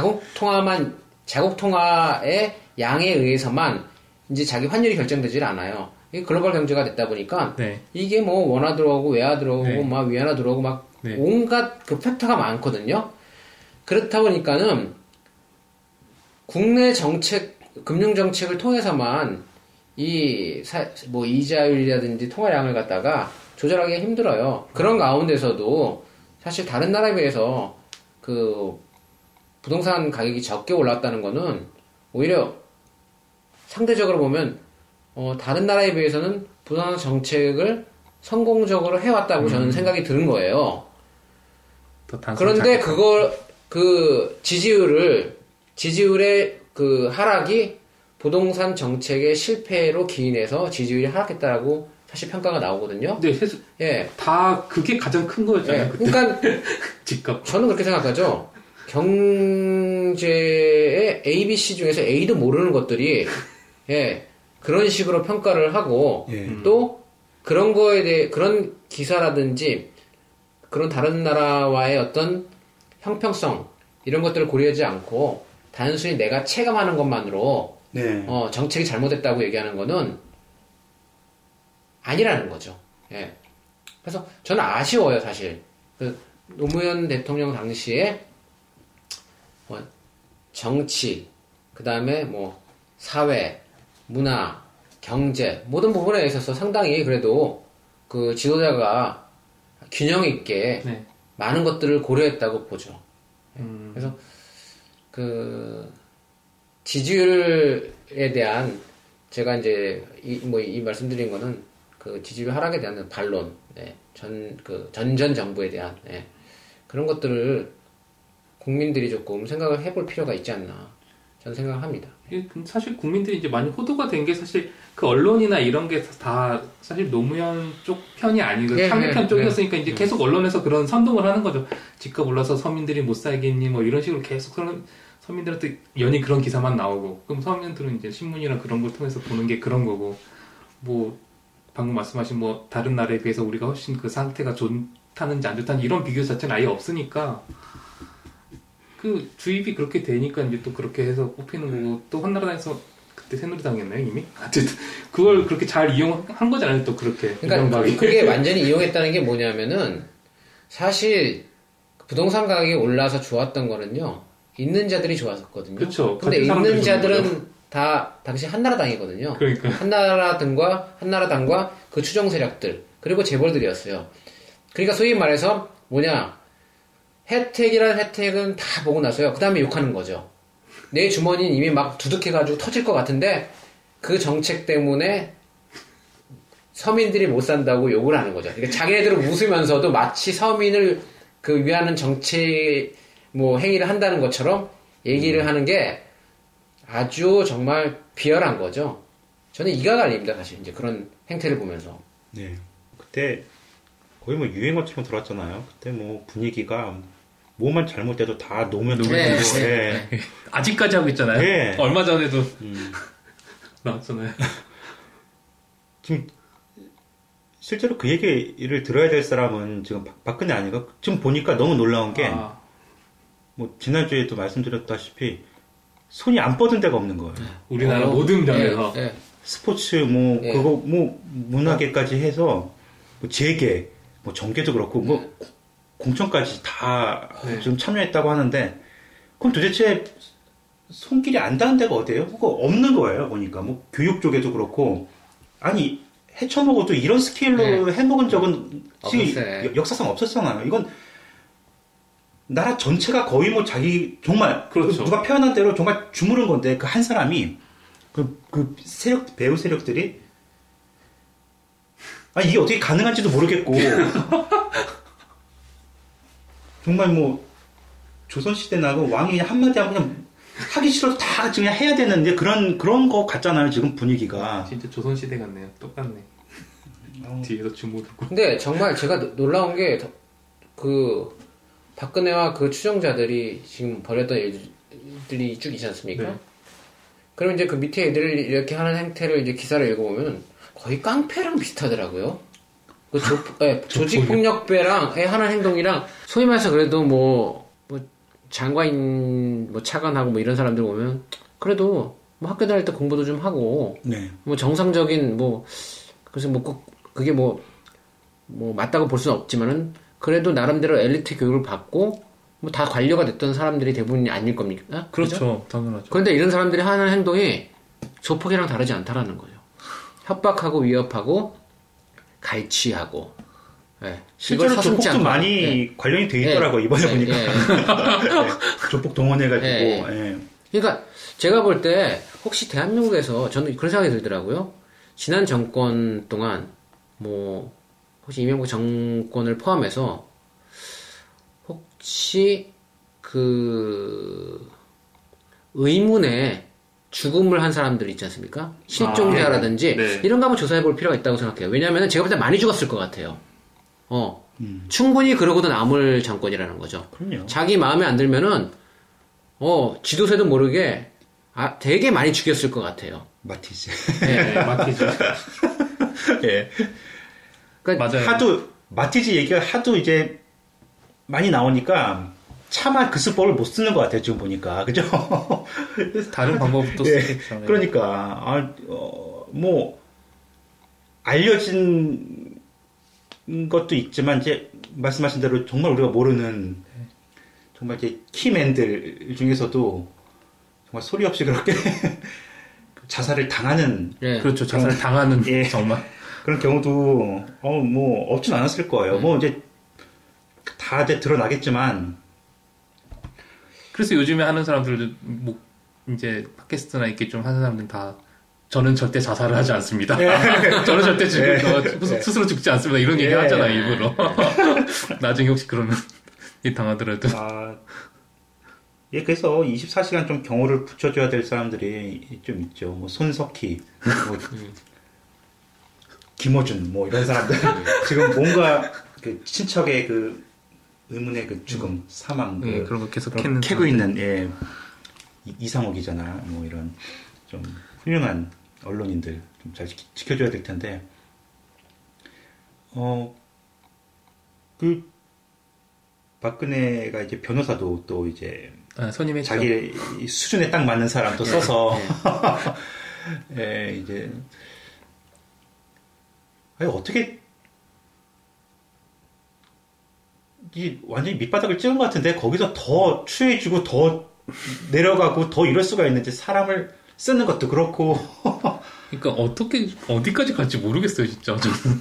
자국 통화의 양에 의해서만 이제 자기 환율이 결정되질 않아요. 이게 글로벌 경제가 됐다 보니까 이게 뭐 원화 들어오고 외화 들어오고 막 위안화 들어오고 막 온갖 그 팩터가 많거든요. 그렇다 보니까는 국내 정책, 금융 정책을 통해서만 뭐 이자율이라든지 통화량을 갖다가 조절하기가 힘들어요. 그런 가운데서도 사실 다른 나라에 비해서 그 부동산 가격이 적게 올랐다는 거는 오히려 상대적으로 보면 다른 나라에 비해서는 부동산 정책을 성공적으로 해왔다고 저는 생각이 드는 거예요. 그런데 그 지지율의 그 하락이 부동산 정책의 실패로 기인해서 지지율이 하락했다라고 사실 평가가 나오거든요. 네, 다 그게 가장 큰 거였잖아요. 그러니까 집값. 저는 그렇게 생각하죠. 경제의 ABC 중에서 A도 모르는 것들이 그런 식으로 평가를 하고 또 그런 거에 대해 그런 기사라든지 그런 다른 나라와의 어떤 형평성 이런 것들을 고려하지 않고 단순히 내가 체감하는 것만으로 정책이 잘못됐다고 얘기하는 거는 아니라는 거죠. 그래서 저는 아쉬워요, 사실. 그 노무현 대통령 당시에 뭐 정치, 그 다음에 뭐 사회, 문화, 경제 모든 부분에 있어서 상당히 그래도 그 지도자가 균형 있게 많은 것들을 고려했다고 보죠. 그래서 그 지지율에 대한 제가 이제 이 말씀드린 거는 그 지지율 하락에 대한 반론, 전 정부에 대한 그런 것들을 국민들이 조금 생각을 해볼 필요가 있지 않나 저는 생각합니다. 사실 국민들이 이제 많이 호도가 된 게 사실 그 언론이나 이런 게 다 사실 노무현 쪽 편이 아니고 상대편 쪽이었으니까 이제 계속 언론에서 그런 선동을 하는 거죠. 집값 올라서 서민들이 못 살겠니 뭐 이런 식으로 계속 그런 서민들한테 연이 그런 기사만 나오고 그럼 서민들은 이제 신문이나 그런 걸 통해서 보는 게 그런 거고 뭐 방금 말씀하신 뭐 다른 나라에 비해서 우리가 훨씬 그 상태가 좋다는지 안 좋다는지 이런 비교 자체는 아예 없으니까 그 주입이 그렇게 되니까 이제 또 그렇게 해서 뽑히는 거고 또 한나라당에서 그때 새누리당이었나요 이미? 어쨌든 그걸 그렇게 잘 이용한 거잖아요 또 그렇게. 그러니까 그게 완전히 이용했다는 게 뭐냐면은 사실 부동산 가격이 올라서 좋았던 거는요 있는 자들이 좋았었거든요. 그렇죠. 근데 있는 자들은 다 당시 한나라당이거든요. 그러니까 한나라당과 그 추종 세력들 그리고 재벌들이었어요. 그러니까 소위 말해서 뭐냐 혜택이란 혜택은 다 보고 나서요. 그 다음에 욕하는 거죠. 내 주머니는 이미 막 두둑해가지고 터질 것 같은데 그 정책 때문에 서민들이 못 산다고 욕을 하는 거죠. 그러니까 자기네들은 웃으면서도 마치 서민을 그 위하는 정책 뭐 행위를 한다는 것처럼 얘기를 하는 게 아주 정말 비열한 거죠. 저는 이가 갈립니다, 사실 이제 그런 행태를 보면서. 네. 그때 거의 뭐 유행어처럼 들었잖아요. 그때 뭐 분위기가 뭐만 잘못돼도 다 노면 네. 네. 아직까지 하고 있잖아요. 네. 얼마 전에도 나왔잖아요. 지금 실제로 그 얘기를 들어야 될 사람은 지금 박근혜 아닌가? 지금 보니까 너무 놀라운 게 뭐 지난주에도 말씀드렸다시피 손이 안 뻗은 데가 없는 거예요. 우리나라 모든 면에서 스포츠 뭐 그거 뭐 문화계까지 해서 뭐 재계 뭐 정계도 그렇고 뭐 공천까지 다 지금 참여했다고 하는데 그럼 도대체 손길이 안 닿은 데가 어디예요? 그거 없는 거예요. 보니까 뭐 교육 쪽에도 그렇고 아니 헤쳐먹어도 이런 스케일로 해먹은 적은 지금 역사상 없었잖아요. 이건 나라 전체가 거의 뭐 자기 정말 그렇죠. 누가 표현한 대로 정말 주무른 건데 그 한 사람이 그 세력 배우 세력들이 아 이게 어떻게 가능한지도 모르겠고 정말 뭐 조선시대 나고 왕이 한마디 하면 그냥 하기 싫어도 다 그냥 해야 되는데 그런 거 같잖아요 지금 분위기가. 진짜 조선시대 같네요. 똑같네. 뒤에서 주무르고. 근데 정말 제가 놀라운 게 그 박근혜와 그 추종자들이 지금 벌였던 일들이 쭉 있지 않습니까? 네. 그럼 이제 그 밑에 애들이 이렇게 하는 행태를 이제 기사를 읽어보면 거의 깡패랑 비슷하더라고요. 그 조직폭력배랑 하는 행동이랑 소위 말해서 그래도 뭐 장관인 뭐 차관하고 뭐 이런 사람들 보면 그래도 뭐 학교 다닐 때 공부도 좀 하고 뭐 정상적인 뭐 그래서 뭐 꼭 그게 뭐 맞다고 볼 수는 없지만은 그래도 나름대로 엘리트 교육을 받고 뭐 다 관료가 됐던 사람들이 대부분이 아닐 겁니까? 그렇죠. 당연하죠. 그런데 이런 사람들이 하는 행동이 조폭이랑 다르지 않다라는 거죠. 협박하고 위협하고 갈취하고 실제로 조폭도 많이 관련이 돼 있더라고요. 이번에 보니까 조폭 동원해가지고 그러니까 제가 볼 때 혹시 대한민국에서 저는 그런 생각이 들더라고요. 지난 정권 동안 뭐 혹시 이명박 정권을 포함해서 혹시 그 의문에 죽음을 한 사람들 있지 않습니까? 실종자라든지 이런 거 한번 조사해 볼 필요가 있다고 생각해요. 왜냐하면 제가 볼 때 많이 죽었을 것 같아요. 충분히 그러고도 남을 정권이라는 거죠. 그럼요. 자기 마음에 안 들면은 지도세도 모르게 되게 많이 죽였을 것 같아요. 마티즈. 마티즈. 그러니까 맞아요. 하도 마티즈 얘기가 하도 이제 많이 나오니까 차마 그 수법을 못 쓰는 것 같아요. 지금 보니까 그죠? 다른 방법도 쓰겠죠. 그러니까 뭐 알려진 것도 있지만 이제 말씀하신 대로 정말 우리가 모르는 정말 이제 키맨들 중에서도 정말 소리 없이 그렇게 자살을 당하는 그렇죠. 자살을 당하는 정말 그런 경우도 뭐 없진 않았을 거예요. 뭐 이제 다 이제 드러나겠지만 그래서 요즘에 하는 사람들도 뭐 이제 팟캐스트나 이렇게 좀 하는 사람들은 다 저는 절대 자살을 하지 않습니다. 저는 절대 스스로 죽지 않습니다. 이런 얘기 하잖아요, 일부러. 나중에 혹시 그러면 당하더라도. 그래서 24시간 좀 경호를 붙여줘야 될 사람들이 좀 있죠. 뭐 손석희, 뭐 김어준, 뭐 이런 사람들. 지금 뭔가 그 친척의 그 의문의 그 죽음, 사망, 그런 거 계속 캐고 있는, 이상호 기자나 뭐 이런 좀 훌륭한 언론인들 좀 잘 지켜줘야 될 텐데, 그 박근혜가 이제 변호사도 또 이제 선임했죠. 자기 수준에 딱 맞는 사람 또 써서 예, 이제 아니, 어떻게 이 완전히 밑바닥을 찍은 것 같은데 거기서 더 추해지고 더 내려가고 더 이럴 수가 있는지 사람을 쓰는 것도 그렇고. 그러니까 어디까지 갈지 모르겠어요, 진짜.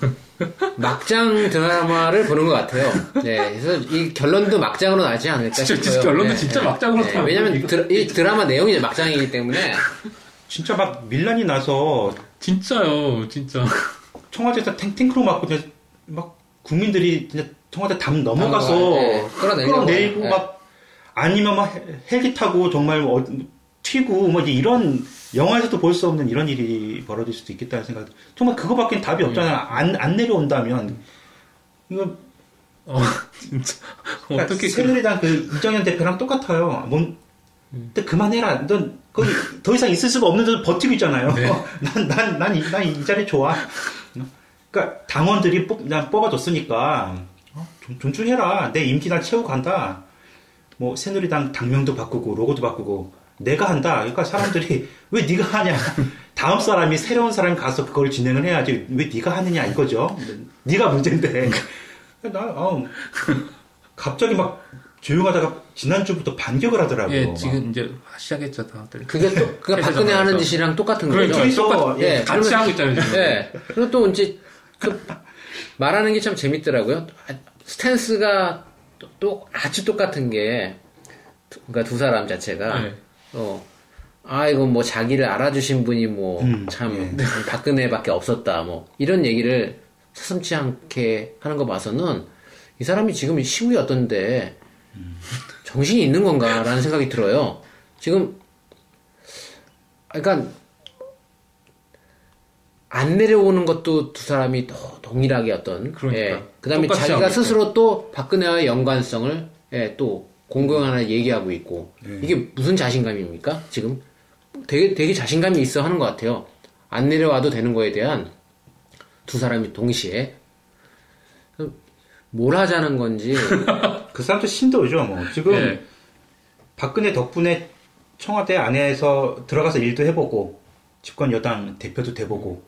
막장 드라마를 보는 것 같아요. 네, 그래서 이 결론도 막장으로 나지 않을까 싶어요. 진짜 결론도 진짜 막장으로 나요. 왜냐면 이 드라마 내용이 이제 막장이기 때문에. 진짜 막 밀란이 나서. 진짜요, 진짜. 청와대에서 탱크로 맞고 막 국민들이 진짜 청와대 담 넘어가서 끌어내리고 막 아니면 막 헬기 타고 정말 튀고 뭐 이런 영화에서도 볼 수 없는 이런 일이 벌어질 수도 있겠다는 생각. 정말 그거밖에 답이 없잖아. 안 내려온다면 이거 진짜 그러니까 어떻게 새누리당 그 이정현 대표랑 똑같아요. 근데 그만해라. 넌 거기 더 이상 있을 수가 없는데도 버티고 있잖아요. 네. 난 이 자리 좋아. 그러니까 당원들이 난 뽑아줬으니까 좀 존중해라. 내 임기 난 채우고 간다. 뭐 새누리당 당명도 바꾸고 로고도 바꾸고 내가 한다. 그러니까 사람들이 왜 네가 하냐. 다음 사람이 새로운 사람이 가서 그걸 진행을 해야지. 왜 네가 하느냐 이거죠. 네가 문제인데. 갑자기 막 조용하다가 지난주부터 반격을 하더라고요. 예, 지금 이제 시작했죠, 다들. 그게 박근혜 하는 짓이랑 똑같은 거죠. 그러니까 예, 같이 하고 있잖아요, 지금. 예. 그리고 또 이제 말하는 게 참 재밌더라고요. 스탠스가 또 아주 똑같은 게, 그러니까 두 사람 자체가, 네. 이거 뭐 자기를 알아주신 분이 참 박근혜밖에 없었다, 이런 얘기를 서슴지 않게 하는 거 봐서는 이 사람이 지금 시국이 어떤데 정신이 있는 건가라는 생각이 들어요. 지금 그러니까 안 내려오는 것도 두 사람이 동일하게 어떤 그다음에 자기가 스스로 또 박근혜와의 연관성을 또 공공연하게 얘기하고 있고 이게 무슨 자신감입니까? 지금 되게 자신감이 있어 하는 것 같아요. 안 내려와도 되는 거에 대한 두 사람이 동시에 뭘 하자는 건지. 그 사람도 신도죠, 뭐. 지금 박근혜 덕분에 청와대 안에서 들어가서 일도 해보고 집권 여당 대표도 돼보고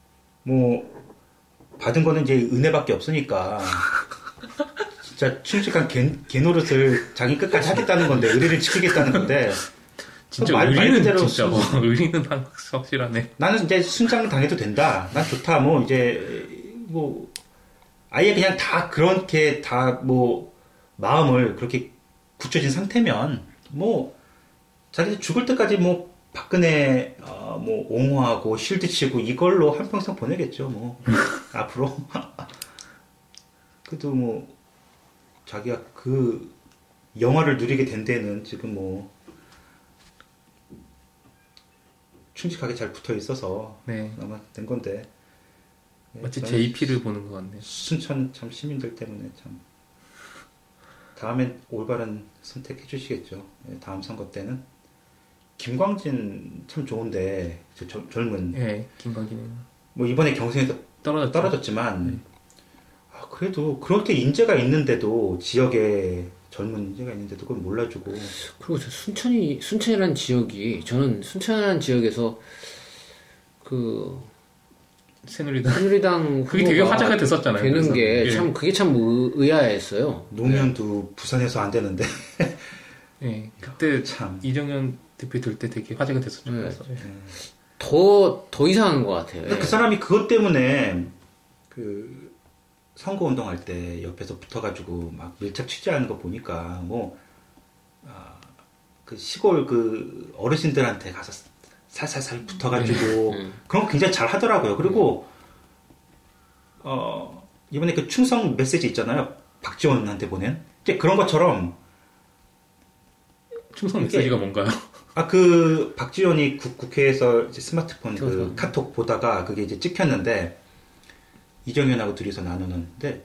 받은 거는 이제 은혜밖에 없으니까 진짜 춤직한 개노릇을 자기 끝까지 하겠다는 건데 의리를 지키겠다는 건데 진짜 말 진짜 의리는 확실하네. 나는 이제 순장 당해도 된다. 난 좋다. 이제 아예 그냥 다 그렇게 다 마음을 그렇게 굳혀진 상태면 자기 죽을 때까지 박근혜 옹호하고 실드 치고 이걸로 한평생 보내겠죠. 앞으로. 그래도 자기가 그 영화를 누리게 된 데는 지금 충직하게 잘 붙어 있어서 아마 된 건데. 마치 JP를 보는 것 같네요. 순천 참 시민들 때문에 참 다음엔 올바른 선택해 주시겠죠. 다음 선거 때는 김광진 참 좋은데 젊은. 김광진은 이번에 경선에서 떨어졌지만 그래도 그렇게 인재가 있는데도 지역에 젊은 인재가 있는데도 그걸 몰라주고. 그리고 순천이라는 지역이 저는 순천이라는 지역에서 새누리당 그게 되게 화제가 됐었잖아요. 되는 게 참 그게 참 의아했어요. 노무현도 부산에서 안 되는데. 그때 참 이정현 대표 될 때 되게 화제가 됐었죠. 더 이상한 것 같아요. 그 사람이 그것 때문에 그 선거 운동할 때 옆에서 붙어가지고 막 밀착 취재하는 거 보니까 그 시골 그 어르신들한테 가서 살살살 붙어가지고 그런 거 굉장히 잘 하더라고요. 그리고 이번에 그 충성 메시지 있잖아요. 박지원한테 보낸 이제 그런 것처럼. 충성 메시지가 뭔가요? 그 박지원이 국회에서 이제 스마트폰 그 카톡 보다가 그게 이제 찍혔는데 이정현하고 둘이서 나누는데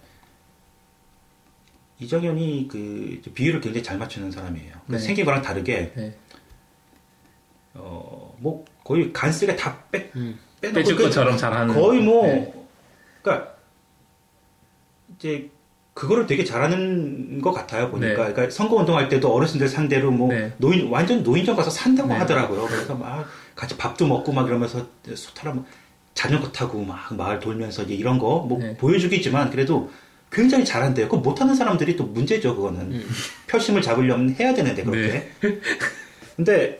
이정현이 그 비율을 굉장히 잘 맞추는 사람이에요. 생긴 거랑 다르게 뭐 거의 간쓰게 다 빼줄 것처럼 잘하는. 거의 그러니까 이제 그거를 되게 잘하는 것 같아요 보니까. 그러니까 선거 운동할 때도 어르신들 상대로 뭐 완전 노인정 가서 산다고 하더라고요. 그래서 막 같이 밥도 먹고 막 이러면서 소타라 자전거 타고 막 마을 돌면서 이제 이런 거 뭐 보여주기지만 그래도 굉장히 잘한대요. 그거 못하는 사람들이 또 문제죠, 그거는. 표심을 잡으려면 해야 되는데, 그렇게. 근데,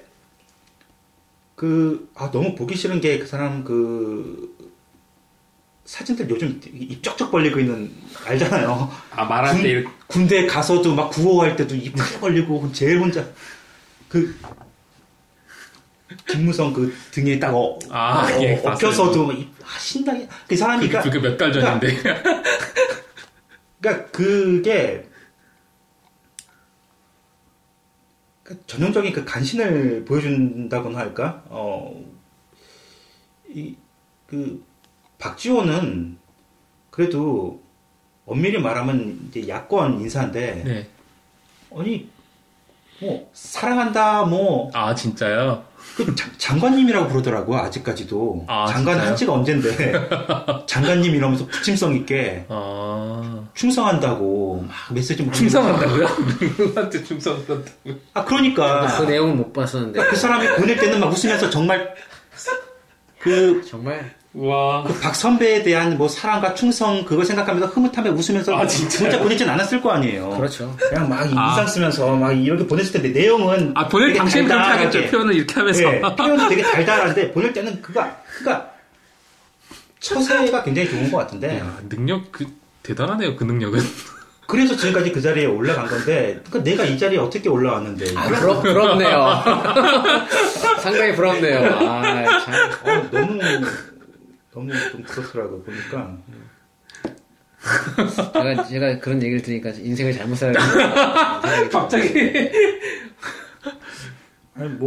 너무 보기 싫은 게 그 사람 사진들 요즘 입 쩍쩍 벌리고 있는, 알잖아요. 말할 때 군대 가서도 막 구호할 때도 입 쩍쩍 벌리고, 제일 혼자, 김무성 등에 딱 엎혀서도 신나게, 그 사람이. 그게 몇 달 전인데. 그러니까 그게 전형적인 간신을 보여준다고나 할까? 박지원은 그래도 엄밀히 말하면 이제 야권 인사인데, 아니 사랑한다 진짜요? 장관님이라고 부르더라고 아직까지도. 장관 한 지가 언젠데 장관님 이러면서 부침성 있게 충성한다고 막 메시지 충성한다고요? 누구한테 충성한다고? 그러니까 그 내용은 못 봤었는데 그 사람이 보낼 때는 막 웃으면서 정말 정말 와. 박 선배에 대한 사랑과 충성 그걸 생각하면서 흐뭇하며 웃으면서 진짜 보내진 않았을 거 아니에요. 그렇죠. 그냥 막 인상 쓰면서 막 이렇게 보냈을 텐데 내용은 보낼 당시엔 그렇게 하겠죠. 표현을 이렇게 하면서. 표현은 되게 달달한데 보낼 때는 그가 처세가 굉장히 좋은 것 같은데. 능력 대단하네요. 그 능력은. 그래서 지금까지 그 자리에 올라간 건데, 그러니까 내가 이 자리에 어떻게 올라왔는데. 부럽네요. 상당히 부럽네요. 참. 너무 좀 그렇더라고, 보니까. 제가 그런 얘기를 들으니까 인생을 잘못 살았는데. 갑자기. 아니,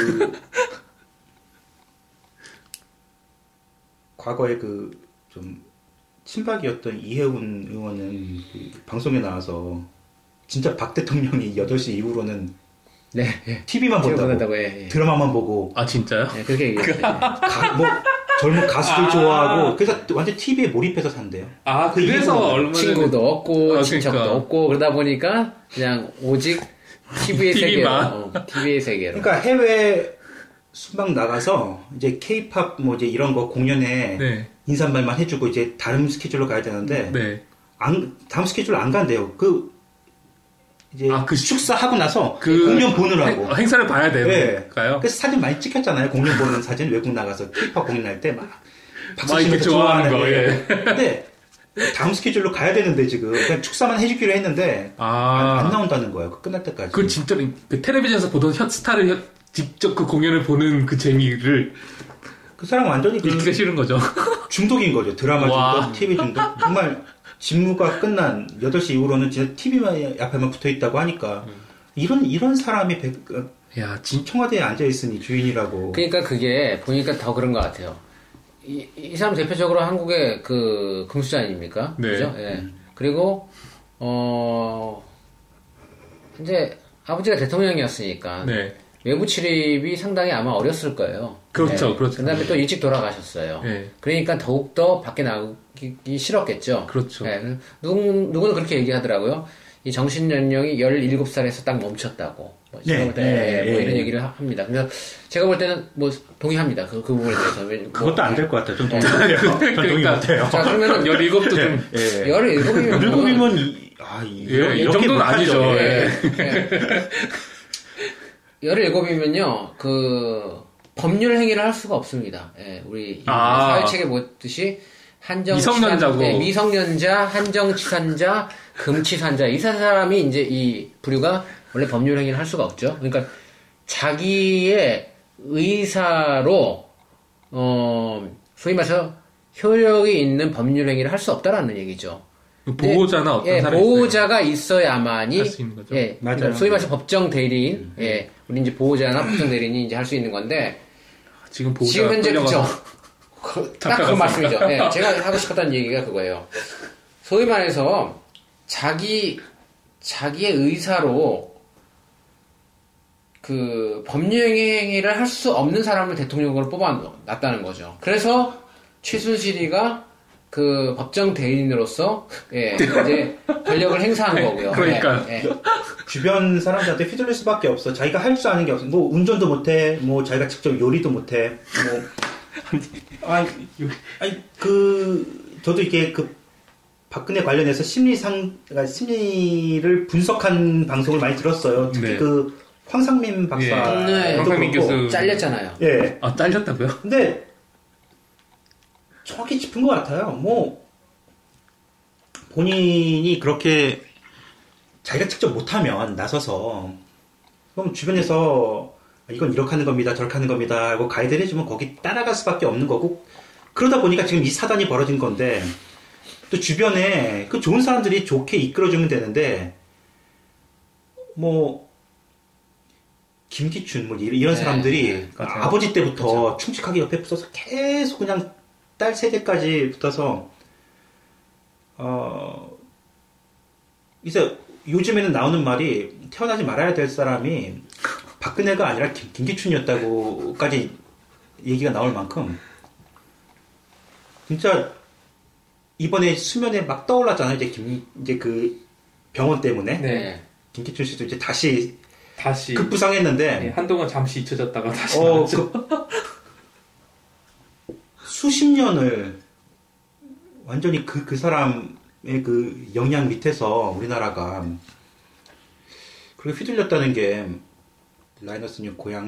과거에 좀, 친박이었던 이혜훈 의원은 방송에 나와서, 진짜 박 대통령이 8시 이후로는 TV만 본다고. 드라마만 보고. 진짜요? 그렇게 얘기했어요. 젊은 가수들 좋아하고 그래서 완전 TV에 몰입해서 산대요. 그래서 얼마나 친구도 없고 친척도 없고 그러다 보니까 그냥 오직 TV의 세계로. TV의 세계로. 그러니까 해외 순방 나가서 이제 K-팝 이제 이런 거 공연에 인사말만 해주고 이제 다른 스케줄로 가야 되는데 다음 스케줄 안 간대요. 이제 축사하고 나서 공연 보느라고 행사를 봐야 되는가요? 그래서 사진 많이 찍혔잖아요. 공연 보는 사진 외국 나가서 K-팝 공연할 때 막 박수 치면서 좋아하는 거. 근데 다음 스케줄로 가야 되는데 지금 그냥 축사만 해주기로 했는데 안 나온다는 거예요. 끝날 때까지. 그 진짜 텔레비전에서 보던 스타를 직접 그 공연을 보는 그 재미를 그 사람 완전히 읽기가 싫은 거죠. 중독인 거죠. 드라마 중독, TV 중독. 정말 직무가 끝난 8시 이후로는 진짜 TV만 앞에만 붙어 있다고 하니까 이런 사람이 청와대에 앉아 있으니 주인이라고. 그러니까 그게 보니까 더 그런 것 같아요. 이 사람 대표적으로 한국의 금수저 아닙니까? 그죠? 그리고 이제 아버지가 대통령이었으니까 외부 출입이 상당히 아마 어렸을 거예요. 그렇죠. 그다음에 또 일찍 돌아가셨어요. 그러니까 더욱더 밖에 나오기 싫었겠죠. 그렇죠. 누구는 그렇게 얘기하더라고요. 이 정신 연령이 17살에서 딱 멈췄다고. 제가 볼 때 이런 얘기를 합니다. 그래서 제가 볼 때는 동의합니다. 그 부분에 대해서. 그것도 안 될 것 같아요. 좀 동의해요. 동의 못해요. 자, 그러면은 17도 좀 17이면 이 정도는 아니죠. 17이면요, 법률 행위를 할 수가 없습니다. 우리 사회책에 보듯이 미성년자, 한정치산자, 금치산자, 이 사람이 이제 이 부류가 원래 법률 행위를 할 수가 없죠. 그러니까 자기의 의사로, 소위 말해서 효력이 있는 법률 행위를 할 수 없다라는 얘기죠. 보호자나 어떤 사람이 보호자가 있어야만이 할 수 있는 거죠. 맞아요. 그러니까 소위 말해서 법정 대리인, 우리 이제 보호자나 법정 대리인이 이제 할 수 있는 건데 지금 현재 그죠? 딱 그 말씀이죠. 제가 하고 싶었던 얘기가 그거예요. 소위 말해서 자기의 의사로 그 법률행위를 할 수 없는 사람을 대통령으로 뽑아놨다는 거죠. 그래서 최순실이가 그 법정 대리인으로서 예, 이제 권력을 행사한 거고요. 그러니까 예, 예. 주변 사람들한테 휘둘릴 수밖에 없어. 자기가 할 줄 아는 게 없어. 뭐 운전도 못해. 뭐 자기가 직접 요리도 못해. 뭐 아니 저도 이게 그 박근혜 관련해서 심리를 분석한 방송을 많이 들었어요. 특히 그 황상민 박사, 네. 황상민 교수 잘렸잖아요. 예. 아 잘렸다고요? 근데 정확히 짚은 것 같아요. 뭐 본인이 그렇게 자기가 직접 못하면 나서서 그럼 주변에서 이건 이렇게 하는 겁니다, 저렇게 하는 겁니다 하고 가이드를 해주면 거기 따라갈 수밖에 없는 거고 그러다 보니까 지금 이 사단이 벌어진 건데 또 주변에 그 좋은 사람들이 좋게 이끌어주면 되는데 뭐 김기춘 뭐 이런 사람들이 아버지 때부터 그렇죠. 충직하게 옆에 붙어서 계속 그냥 딸 세대까지 붙어서 이제 요즘에는 나오는 말이 태어나지 말아야 될 사람이 박근혜가 아니라 김기춘이었다고까지 얘기가 나올 만큼 진짜 이번에 수면에 막 떠올랐잖아요. 이제 그 병원 때문에 네. 김기춘 씨도 이제 다시 급부상했는데 네, 한동안 잠시 잊혀졌다가 다시 나왔죠. 수십 년을 완전히 그 사람의 그 영향 밑에서 우리나라가 그렇게 휘둘렸다는 게 라이너스님 고향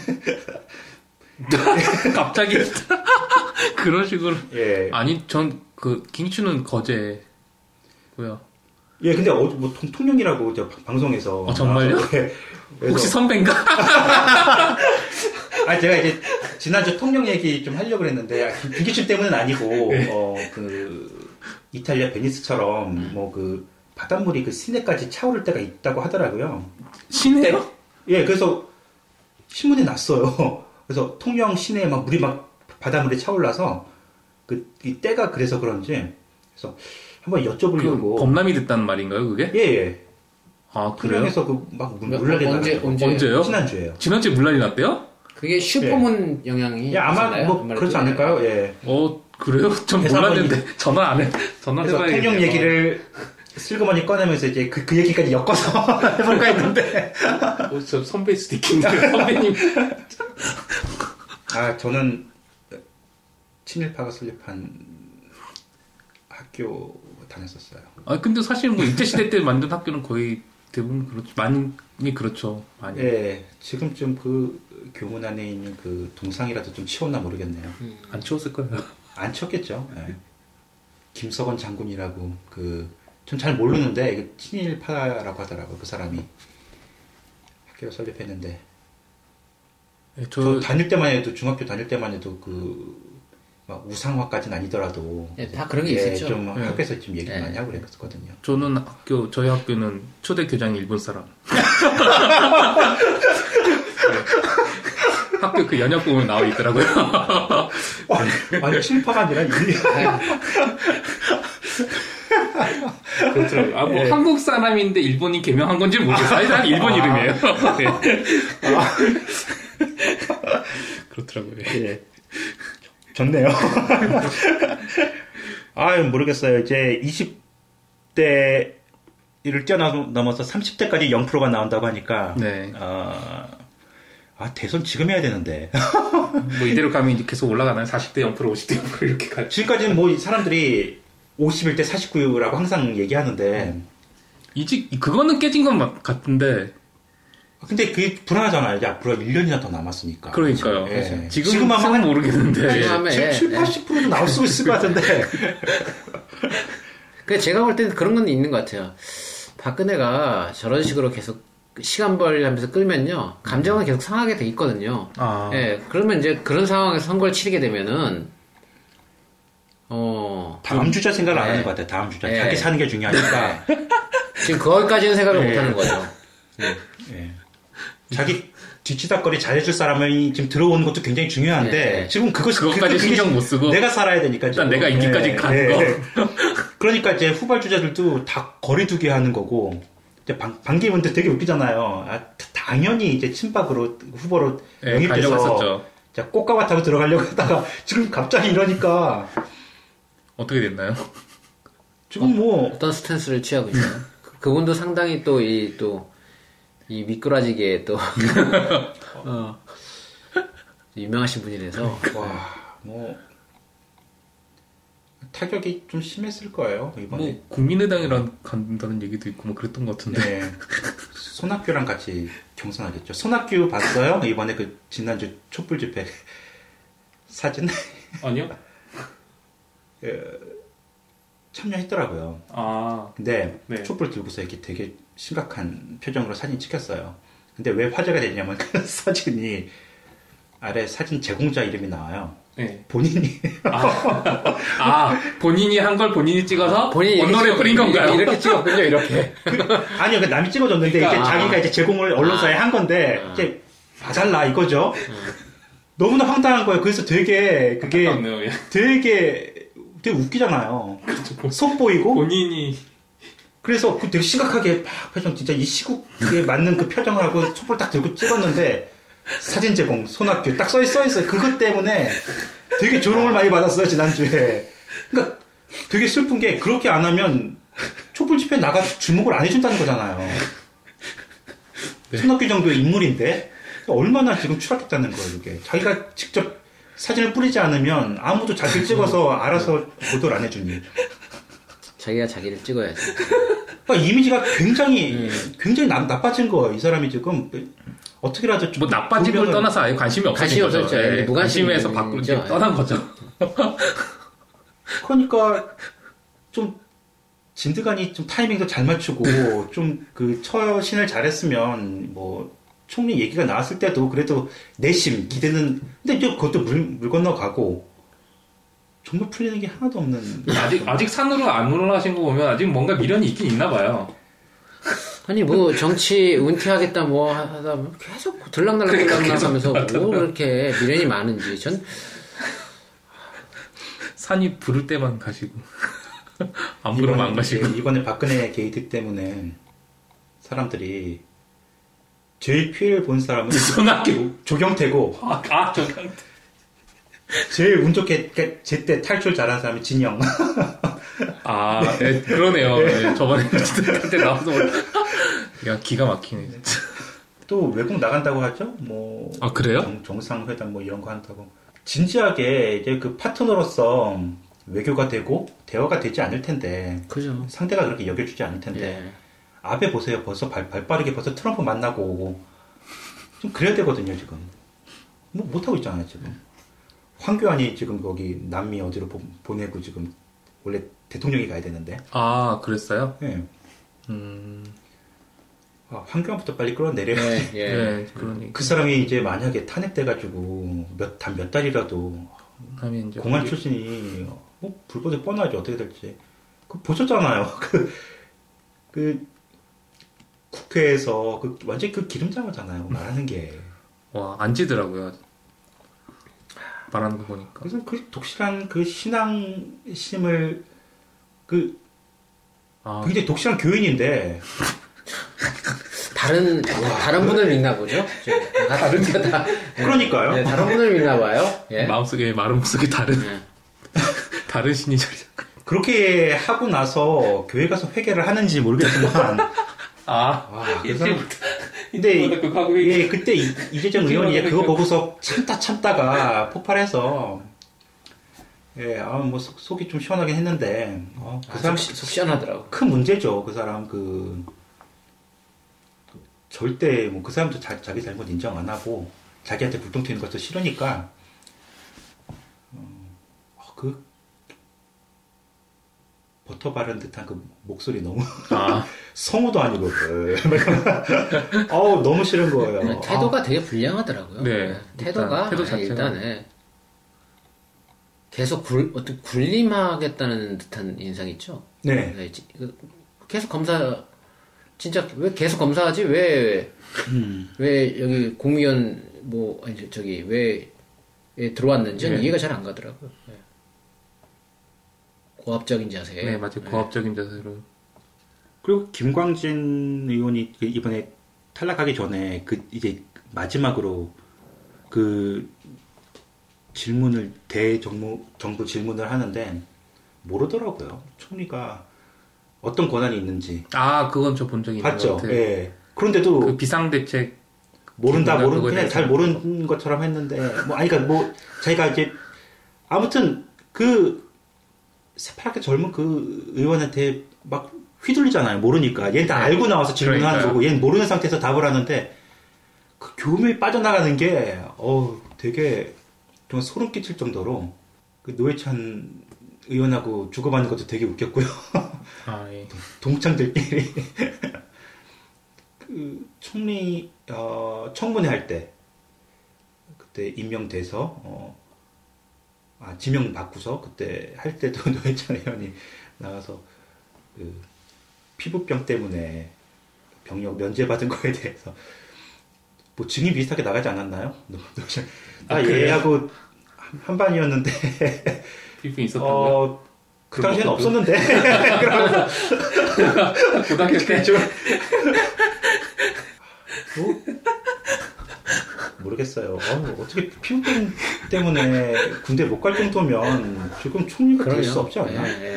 갑자기 그런 식으로 예. 아니 전 그 김기춘은 거제고요. 예, 근데 뭐 통통령이라고 저 방송에서 정말요? 혹시 선배인가? 아 제가 이제 지난주 통령 얘기 좀 하려고 했는데 김기춘 때문은 아니고 네. 그 이탈리아 베니스처럼 뭐 그 바닷물이 그 시내까지 차오를 때가 있다고 하더라고요. 시내요? 예, 그래서 신문에 났어요. 그래서 통영 시내에 막 물이 막 바닷물에 차올라서 이 때가 그래서 그런지 그래서 한번 여쭤보려고. 범람이 됐다는 말인가요, 그게? 예. 아, 그래요? 통영에서 막 물난리 났어요. 언제요? 지난주에요. 지난주에 물난리 났대요? 그게 슈퍼문 영향이 예, 아마 뭐 그렇지 않을까요? 예. 그래요? 전 몰랐는데 전화 안 해. 그래서 통영 얘기를 슬그머니 꺼내면서 이제 그 얘기까지 엮어서 해볼까 했는데. 저 선배일 수도 있겠네요. 선배님. 저는 친일파가 설립한 학교 다녔었어요. 근데 사실 뭐 일제시대 때 만든 학교는 거의 대부분 그렇죠. 많이 그렇죠. 많이. 예, 지금쯤 그 교문 안에 있는 그 동상이라도 좀 치웠나 모르겠네요. 안 치웠을 거예요. 안 치웠겠죠. 예. 김석원 장군이라고 전 잘 모르는데 친일파라고 하더라고요. 그 사람이 학교를 설립했는데. 네, 저 다닐 때만 해도 중학교 다닐 때만 해도 막 우상화까지는 아니더라도 네, 다 그런 게 있었죠. 좀 학교에서 좀 얘기 많이 하고 그랬었거든요. 저는 저희 학교는 초대 교장이 일본 사람. 학교 그 연합 보면 나와 있더라고요. 아니 친일파가 아니라 그렇더라고요. 한국 사람인데 일본이 개명한 건지 모르겠어요. 일단 일본 이름이에요. 네. 그렇더라고요. 예. 좋네요. 모르겠어요. 이제 20대를 뛰어넘어서 30대까지 0%가 나온다고 하니까. 네. 대선 지금 해야 되는데. 뭐 이대로 가면 이제 계속 올라가나요? 40대 0%, 50대 0% 이렇게 가요. 지금까지는 뭐 사람들이 51대 49라고 항상 얘기하는데. 그거는 깨진 것 같은데. 근데 그게 불안하잖아요. 이제 앞으로 1년이나 더 남았으니까. 그러니까요. 예. 지금 하면 모르겠는데. 지금 80%도 나올 수 있을 것 같은데. 제가 볼 때는 그런 건 있는 것 같아요. 박근혜가 저런 식으로 계속 시간벌이 하면서 끌면요. 감정은 계속 상하게 돼 있거든요. 예. 그러면 이제 그런 상황에서 선거를 치르게 되면은, 다음 주자 생각을 안 하는 것 같아요. 다음 주자. 자기 사는 게 중요하니까. 지금 거기까지는 생각을 못 하는 거죠. 예. 자기 뒤치다거리 잘해줄 사람이 지금 들어오는 것도 굉장히 중요한데 지금 그것까지 신경 못 쓰고 내가 살아야 되니까 일단 내가 인기까지 가는 거. 그러니까 이제 후발 주자들도 다 거리두기 하는 거고 이제 반기문도 되게 웃기잖아요. 다 당연히 이제 친박으로 후보로 네, 영입돼서 꽃가마 타고 들어가려고 하다가 지금 갑자기 이러니까 어떻게 됐나요? 지금 뭐 어떤 스탠스를 취하고 있나요? 그분도 상당히 또 이 미꾸라지계 또 유명하신 분이라서 뭐 타격이 좀 심했을 거예요 이번에. 뭐 국민의당이랑 간다는 얘기도 있고 뭐 그랬던 것 같은데. 네. 손학규랑 같이 경선하겠죠. 손학규 봤어요? 이번에 그 지난주 촛불 집회 사진? 아니요. 참여했더라고요. 근데 네. 촛불 들고서 이렇게 되게 심각한 표정으로 사진 찍혔어요. 근데 왜 화제가 됐냐면 그 사진이 아래 사진 제공자 이름이 나와요. 네. 본인이 본인이 한 걸 본인이 찍어서 본인이 언론에 뿌린 건가요? 이렇게 찍었군요. 이렇게. 아니요, 그 남이 찍어줬는데 그러니까, 이제 자기가 이제 제공을 언론사에 한 건데 이제 봐달라 이거죠. 너무나 황당한 거예요. 그래서 되게 그게 되게 웃기잖아요. 속보이고 본인이 그래서 그 되게 심각하게 막 표정 진짜 이 시국에 맞는 그 표정을 하고 촛불 딱 들고 찍었는데 사진 제공 손학규 딱 써있어요. 그것 때문에 되게 조롱을 많이 받았어요 지난주에. 그러니까 되게 슬픈 게 그렇게 안 하면 촛불 집회 나가서 주목을 안 해준다는 거잖아요. 네. 손학규 정도의 인물인데 얼마나 지금 추락했다는 거예요 이게. 자기가 직접 사진을 뿌리지 않으면 아무도 자기를 찍어서 알아서 보도를 안 해주니. 자기가 자기를 찍어야지. 그러니까 이미지가 굉장히 나빠진 거예요. 이 사람이 지금 어떻게라도 뭐 나빠진 걸 떠나서 아예 관심이 없어진 거죠. 네, 무관심에서 밖으로 떠난 거죠. 그러니까 좀 진드간이 좀 타이밍도 잘 맞추고 좀 그 처신을 잘했으면 뭐 총리 얘기가 나왔을 때도 그래도 내심 기대는 근데 이제 그것도 물 건너가고 정말 풀리는 게 하나도 없는. 아직 산으로 안 올라가신 거 보면 아직 뭔가 미련이 있긴 있나 봐요. 아니 뭐 정치 은퇴하겠다 뭐 하다 계속 들락날락하면서 뭐 그렇게 미련이 많은지 전 산이 부를 때만 가시고 안 부르면 안 가시고. 이번에 박근혜 게이트 때문에 사람들이 제일 피해를 본 사람은 조경태고 조경태. 제일 운 좋게 제때 탈출 잘한 사람이 진영. 네, 그러네요. 네, 저번에 그때 나와서 야 기가 막히네. 또 외국 나간다고 하죠? 뭐 그래요? 정상회담 뭐 이런 거 한다고. 진지하게 이제 그 파트너로서 외교가 되고 대화가 되지 않을 텐데. 그죠. 상대가 그렇게 여겨주지 않을 텐데. 네. 아베 보세요. 벌써 발 빠르게 벌써 트럼프 만나고 오고. 좀 그래야 되거든요 지금. 뭐 못하고 있잖아요 지금. 황교안이 지금 거기 남미 어디로 보내고 지금 원래 대통령이 가야 되는데. 그랬어요? 네. 황교안부터 빨리 끌어내려. 네, 그 사람이 이제 만약에 탄핵돼가지고 몇 달이라도 이제 공안 출신이 불보듯 뻔하죠 어떻게 될지. 그 보셨잖아요. 그 국회에서 완전 그 기름장어잖아요 말하는 게. 안 지더라고요. 말하는 거 보니까. 그래서 그 독실한 그 신앙심을 굉장히 독실한 교인인데 다른 분을 믿나 보죠. 다른 다. 그러니까요. 네, 다른 분을 믿나 봐요. 예. 마음속에 다른 다른 신이 자리. 그렇게 하고 나서 교회 가서 회개를 하는지 모르겠지만. 근데 그때 이재정 의원이 그거 보고서 참다가 폭발해서 뭐 속이 좀 시원하긴 했는데 그 사람 속 시원하더라고. 큰 문제죠. 그 사람 절대 뭐 그 사람도 자기 잘못 인정 안 하고 자기한테 불똥 튀는 것도 싫으니까 버터 바른 듯한 그 목소리 너무 성우도 아니고 너무 싫은 거예요. 태도가 되게 불량하더라고요. 네, 태도가 태도 자체가 일단 계속 군림하겠다는 듯한 인상이 있죠. 네. 계속 검사 진짜 왜 계속 검사하지? 왜 여기 국무위원 왜 들어왔는지는 이해가 잘 안 가더라고요. 네. 고압적인 자세. 네, 맞아요. 고압적인 자세로. 그리고 김광진 의원이 이번에 탈락하기 전에 이제 마지막으로 그 질문을 정부 질문을 하는데 모르더라고요. 총리가 어떤 권한이 있는지. 그건 저 본 적이 있는 봤죠. 것 같아요. 예. 그런데도 그 비상대책 그냥 잘 모르는 것처럼 했는데 자기가 이제 아무튼 그 새파랗게 젊은 그 의원한테 막 휘둘리잖아요. 모르니까. 얘는 다 알고 나와서 질문하는 거고, 얘는 모르는 상태에서 답을 하는데, 그 교묘히 빠져나가는 게, 되게, 좀 소름 끼칠 정도로, 그 노회찬 의원하고 주고받는 것도 되게 웃겼고요. 예. 동창들끼리. 그, 총리, 청문회 할 때, 그때 임명돼서, 지명 받고서, 그때 할 때도 노회찬 의원이 나가서, 피부병 때문에 병역 면제받은 거에 대해서 뭐 증인 비슷하게 나가지 않았나요? 얘하고 한반이었는데 피부병 있었다고요? 그 당시에는 없었는데 고등학교 때 좀 모르겠어요. 어떻게 피부병 때문에 군대 못 갈 정도면 지금 총리가 될 수 없지 않나? 네.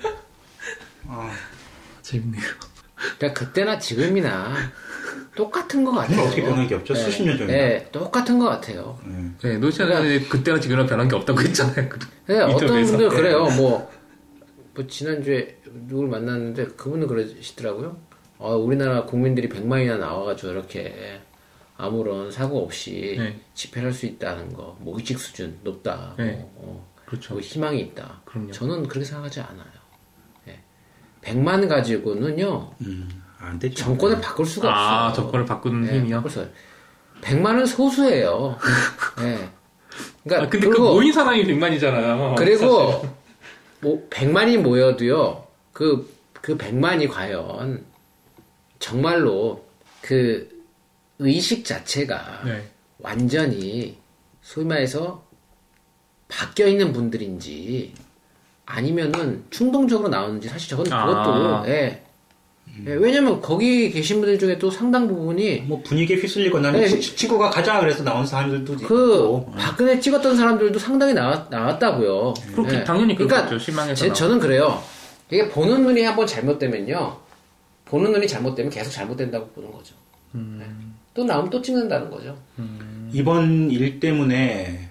재밌네요. 그러니까 그때나 지금이나 똑같은 것 같아요. 어떻게 변한 게 없죠? 네. 수십 년 전에. 네, 똑같은 것 같아요. 네, 노시아는 그때나 지금이나 변한 게 없다고 했잖아요. 네, 어떤 분들 그래요. 뭐 지난주에 누굴 만났는데 그분은 그러시더라고요. 우리나라 국민들이 100만이나 나와가지고 이렇게 아무런 사고 없이 집회를 할 수 있다는 거, 뭐 의식 수준 높다. 그렇죠. 뭐 희망이 있다. 그럼요. 저는 그렇게 생각하지 않아요. 100만 가지고는요, 안 되죠. 정권을 바꿀 수가 없어요. 정권을 바꾸는 힘이요? 100만은 소수예요. 네. 그러니까 근데 그 모인 사람이 100만이잖아요. 그리고 사실. 뭐 100만이 모여도요, 그 100만이 과연 정말로 그 의식 자체가 완전히 소위 말해서 바뀌어 있는 분들인지 아니면은 충동적으로 나오는지 사실 저건 그것도 왜냐면 거기 계신 분들 중에 또 상당 부분이 뭐 분위기에 휩쓸리거나 친구가 가자 그래서 나온 사람들도 있고 박근혜 찍었던 사람들도 상당히 나왔다고요. 그렇게 당연히 그렇겠죠. 실망해서 저는 그래요. 이게 보는 눈이 한번 잘못되면요, 보는 눈이 잘못되면 계속 잘못된다고 보는 거죠. 또 나오면 또 찍는다는 거죠. 이번 일 때문에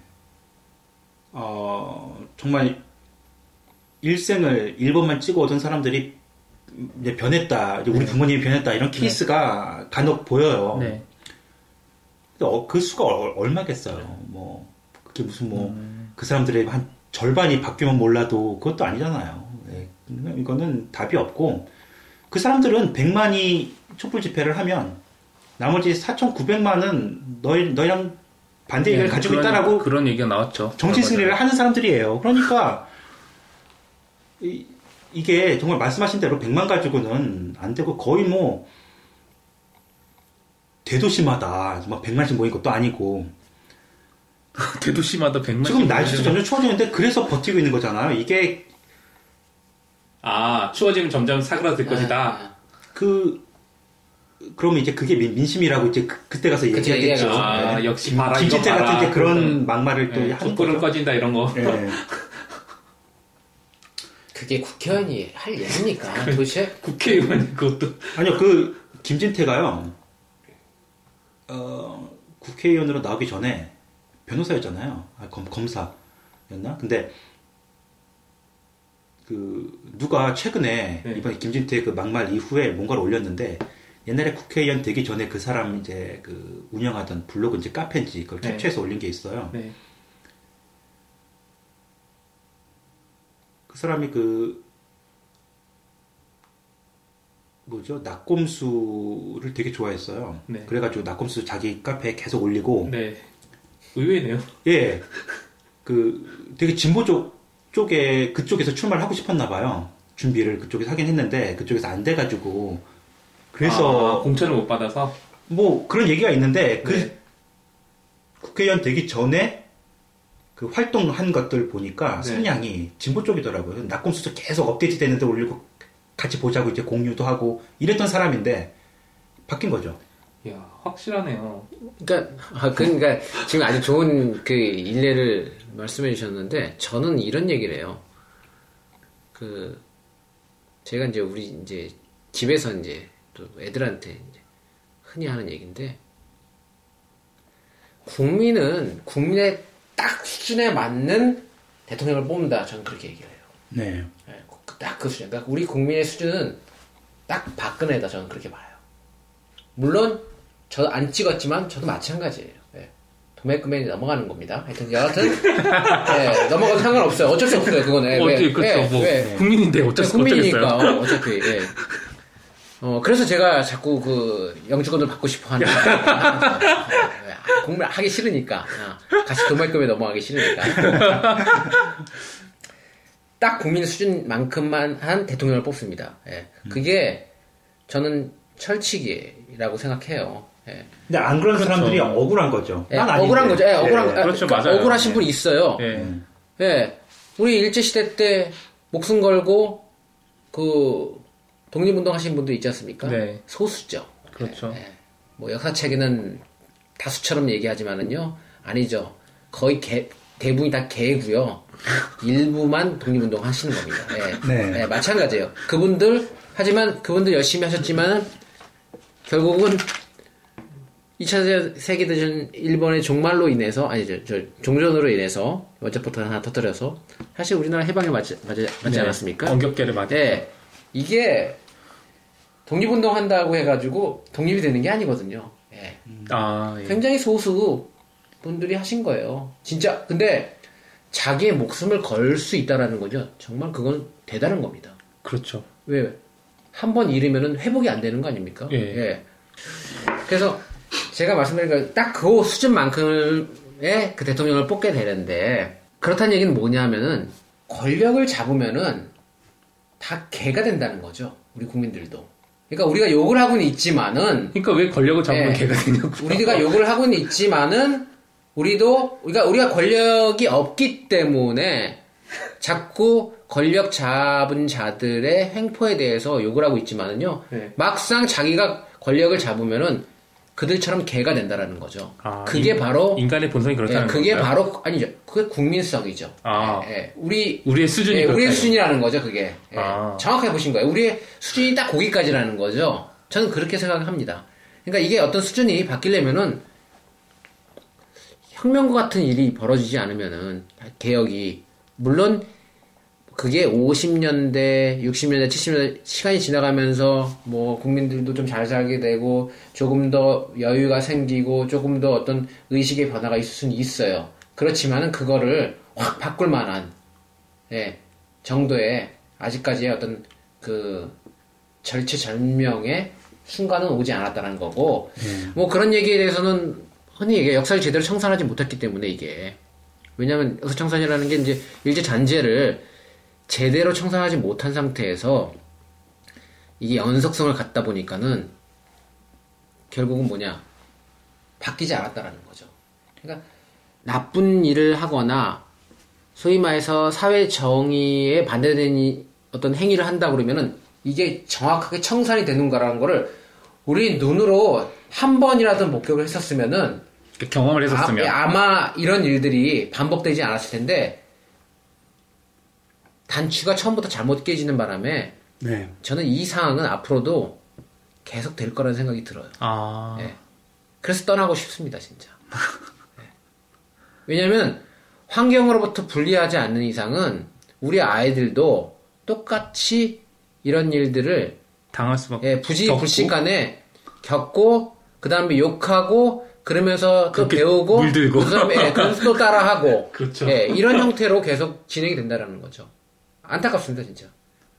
정말 일생을 1번만 찍어 오던 사람들이 이제 변했다, 이제 우리 부모님이 변했다, 이런 케이스가 간혹 보여요. 근데 그 수가 얼마겠어요. 뭐 그게 무슨 그 사람들의 한 절반이 바뀌면 몰라도 그것도 아니잖아요. 이거는 답이 없고, 그 사람들은 100만이 촛불 집회를 하면 나머지 4,900만은 너희랑 반대 의견을 가지고 있다라고 그런 얘기가 나왔죠. 정치 승리를 하는 사람들이에요. 그러니까 이게 정말 말씀하신 대로 100만 가지고는 안 되고, 거의 뭐 대도시마다 막 100만씩 모인 것도 아니고 대도시마다 100만. 지금 날씨도 점점 추워지는데 그래서 버티고 있는 거잖아요. 이게 추워지면 점점 사그라들 것이다. 그러면 이제 그게 민심이라고 이제 그때 가서 얘기하겠죠. 역시 봐라. 김진태 같은 이제 그런 막말을 또 하는 촛불은 꺼진다 이런 거. 그게 국회의원이 할 얘기입니까? 도대체? 국회의원 그것도. 아니요, 그 김진태가요. 국회의원으로 나오기 전에 변호사였잖아요. 검사였나? 근데 누가 최근에 이번에 김진태 그 막말 이후에 뭔가를 올렸는데, 옛날에 국회의원 되기 전에 그 사람 이제 운영하던 블로그인지 카페인지 그걸 캡처해서 올린 게 있어요. 그 사람이 낙곰수를 되게 좋아했어요. 그래가지고 낙곰수 자기 카페에 계속 올리고. 의외네요. 예. 되게 진보 쪽에 그쪽에서 출마를 하고 싶었나 봐요. 준비를 그쪽에서 하긴 했는데 그쪽에서 안 돼가지고. 그래서 공천을 못 받아서 뭐 그런 얘기가 있는데 국회의원 되기 전에 그 활동한 것들 보니까 성향이 진보 쪽이더라고요. 낙곰수도 계속 업데이트 되는데 올리고 같이 보자고 이제 공유도 하고 이랬던 사람인데 바뀐 거죠. 이야, 확실하네요. 그러니까 지금 아주 좋은 그 일례를 말씀해 주셨는데 저는 이런 얘기를 해요. 제가 이제 우리 이제 집에서 이제 또 애들한테 이제 흔히 하는 얘기인데 국민의 딱 수준에 맞는 대통령을 뽑는다. 저는 그렇게 얘기를 해요. 네. 딱 그 수준. 그러니까 우리 국민의 수준은 딱 박근혜다. 저는 그렇게 봐요. 물론 저 안 찍었지만 저도 마찬가지예요. 네. 도매금에 넘어가는 겁니다. 하여튼 여하튼 네, 넘어가도 상관없어요. 어쩔 수 없어요. 그거는. 그렇죠. 국민인데 어쩔 수 국민이니까 어차피. 예. 그래서 제가 자꾸 그 영주권을 받고 싶어 하는 공부 하기 싫으니까 같이 도매금에 넘어가기 싫으니까 딱 국민 수준만큼만 한 대통령을 뽑습니다. 예. 그게 저는 철칙이라고 생각해요. 예. 근데 안 그런 사람들이 억울한 거죠. 예, 억울한 거죠. 예, 억울한 그렇죠, 그러니까 맞아요. 억울하신 분이 있어요. 예. 우리 일제 시대 때 목숨 걸고 그 독립운동 하신 분도 있지 않습니까? 네. 소수죠. 그렇죠. 예. 뭐 역사책에는 다수처럼 얘기하지만은요, 아니죠. 거의 대부분이 다 개고요. 일부만 독립운동 하시는 겁니다. 예. 네. 예, 마찬가지예요. 하지만 그분들 열심히 하셨지만 결국은 2차 세계대전 일본의 종말로 인해서 종전으로 인해서 원자폭탄 하나 터뜨려서 사실 우리나라 해방에 맞지 않았습니까? 원격계를 맞죠. 네. 이게 독립운동 한다고 해가지고 독립이 되는 게 아니거든요. 예. 예. 굉장히 소수 분들이 하신 거예요. 진짜 근데 자기의 목숨을 걸 수 있다라는 거죠. 정말 그건 대단한 겁니다. 그렇죠. 왜? 한 번 잃으면은 회복이 안 되는 거 아닙니까? 예. 그래서 제가 말씀드린 딱 그 수준만큼의 그 대통령을 뽑게 되는데 그렇다는 얘기는 뭐냐면은 권력을 잡으면은 다 개가 된다는 거죠. 우리 국민들도. 그러니까 우리가 욕을 하고는 있지만은 그러니까 왜 권력을 잡으면 개가 되냐고. 우리가 욕을 하고는 있지만은 우리가 권력이 없기 때문에 자꾸 권력 잡은 자들의 횡포에 대해서 욕을 하고 있지만은요. 막상 자기가 권력을 잡으면은 그들처럼 개가 된다라는 거죠. 그게 바로 인간의 본성이 그렇다는 거죠. 그게 바로 아니죠. 그게 국민성이죠. 우리의 수준이 우리의 수준이라는 거죠. 그게 정확하게 보신 거예요. 우리의 수준이 딱 거기까지라는 거죠. 저는 그렇게 생각합니다. 그러니까 이게 어떤 수준이 바뀌려면은 혁명과 같은 일이 벌어지지 않으면은 개혁이 물론 그게 50년대, 60년대, 70년대 시간이 지나가면서 뭐 국민들도 좀 잘 살게 되고 조금 더 여유가 생기고 조금 더 어떤 의식의 변화가 있을 수는 있어요. 그렇지만은 그거를 확 바꿀 만한 정도의 아직까지의 어떤 그 절체절명의 순간은 오지 않았다는 거고 뭐 그런 얘기에 대해서는 흔히 얘기해 역사를 제대로 청산하지 못했기 때문에 이게 왜냐하면 역사 청산이라는 게 이제 일제 잔재를 제대로 청산하지 못한 상태에서 이게 연속성을 갖다 보니까는 결국은 뭐냐 바뀌지 않았다라는 거죠. 그러니까 나쁜 일을 하거나 소위 말해서 사회 정의에 반대되는 어떤 행위를 한다 그러면은 이게 정확하게 청산이 되는가라는 거를 우리 눈으로 한 번이라도 목격을 했었으면은 경험을 했었으면 아마 이런 일들이 반복되지 않았을 텐데 단추가 처음부터 잘못 깨지는 바람에 저는 이 상황은 앞으로도 계속 될 거라는 생각이 들어요. 그래서 떠나고 싶습니다, 진짜. 왜냐하면 환경으로부터 분리하지 않는 이상은 우리 아이들도 똑같이 이런 일들을 당할 수밖에 부지불식간에 겪고 그 다음에 욕하고 그러면서 또 배우고 물들고 그러면서 또 따라하고 그렇죠. 이런 형태로 계속 진행이 된다라는 거죠. 안타깝습니다, 진짜.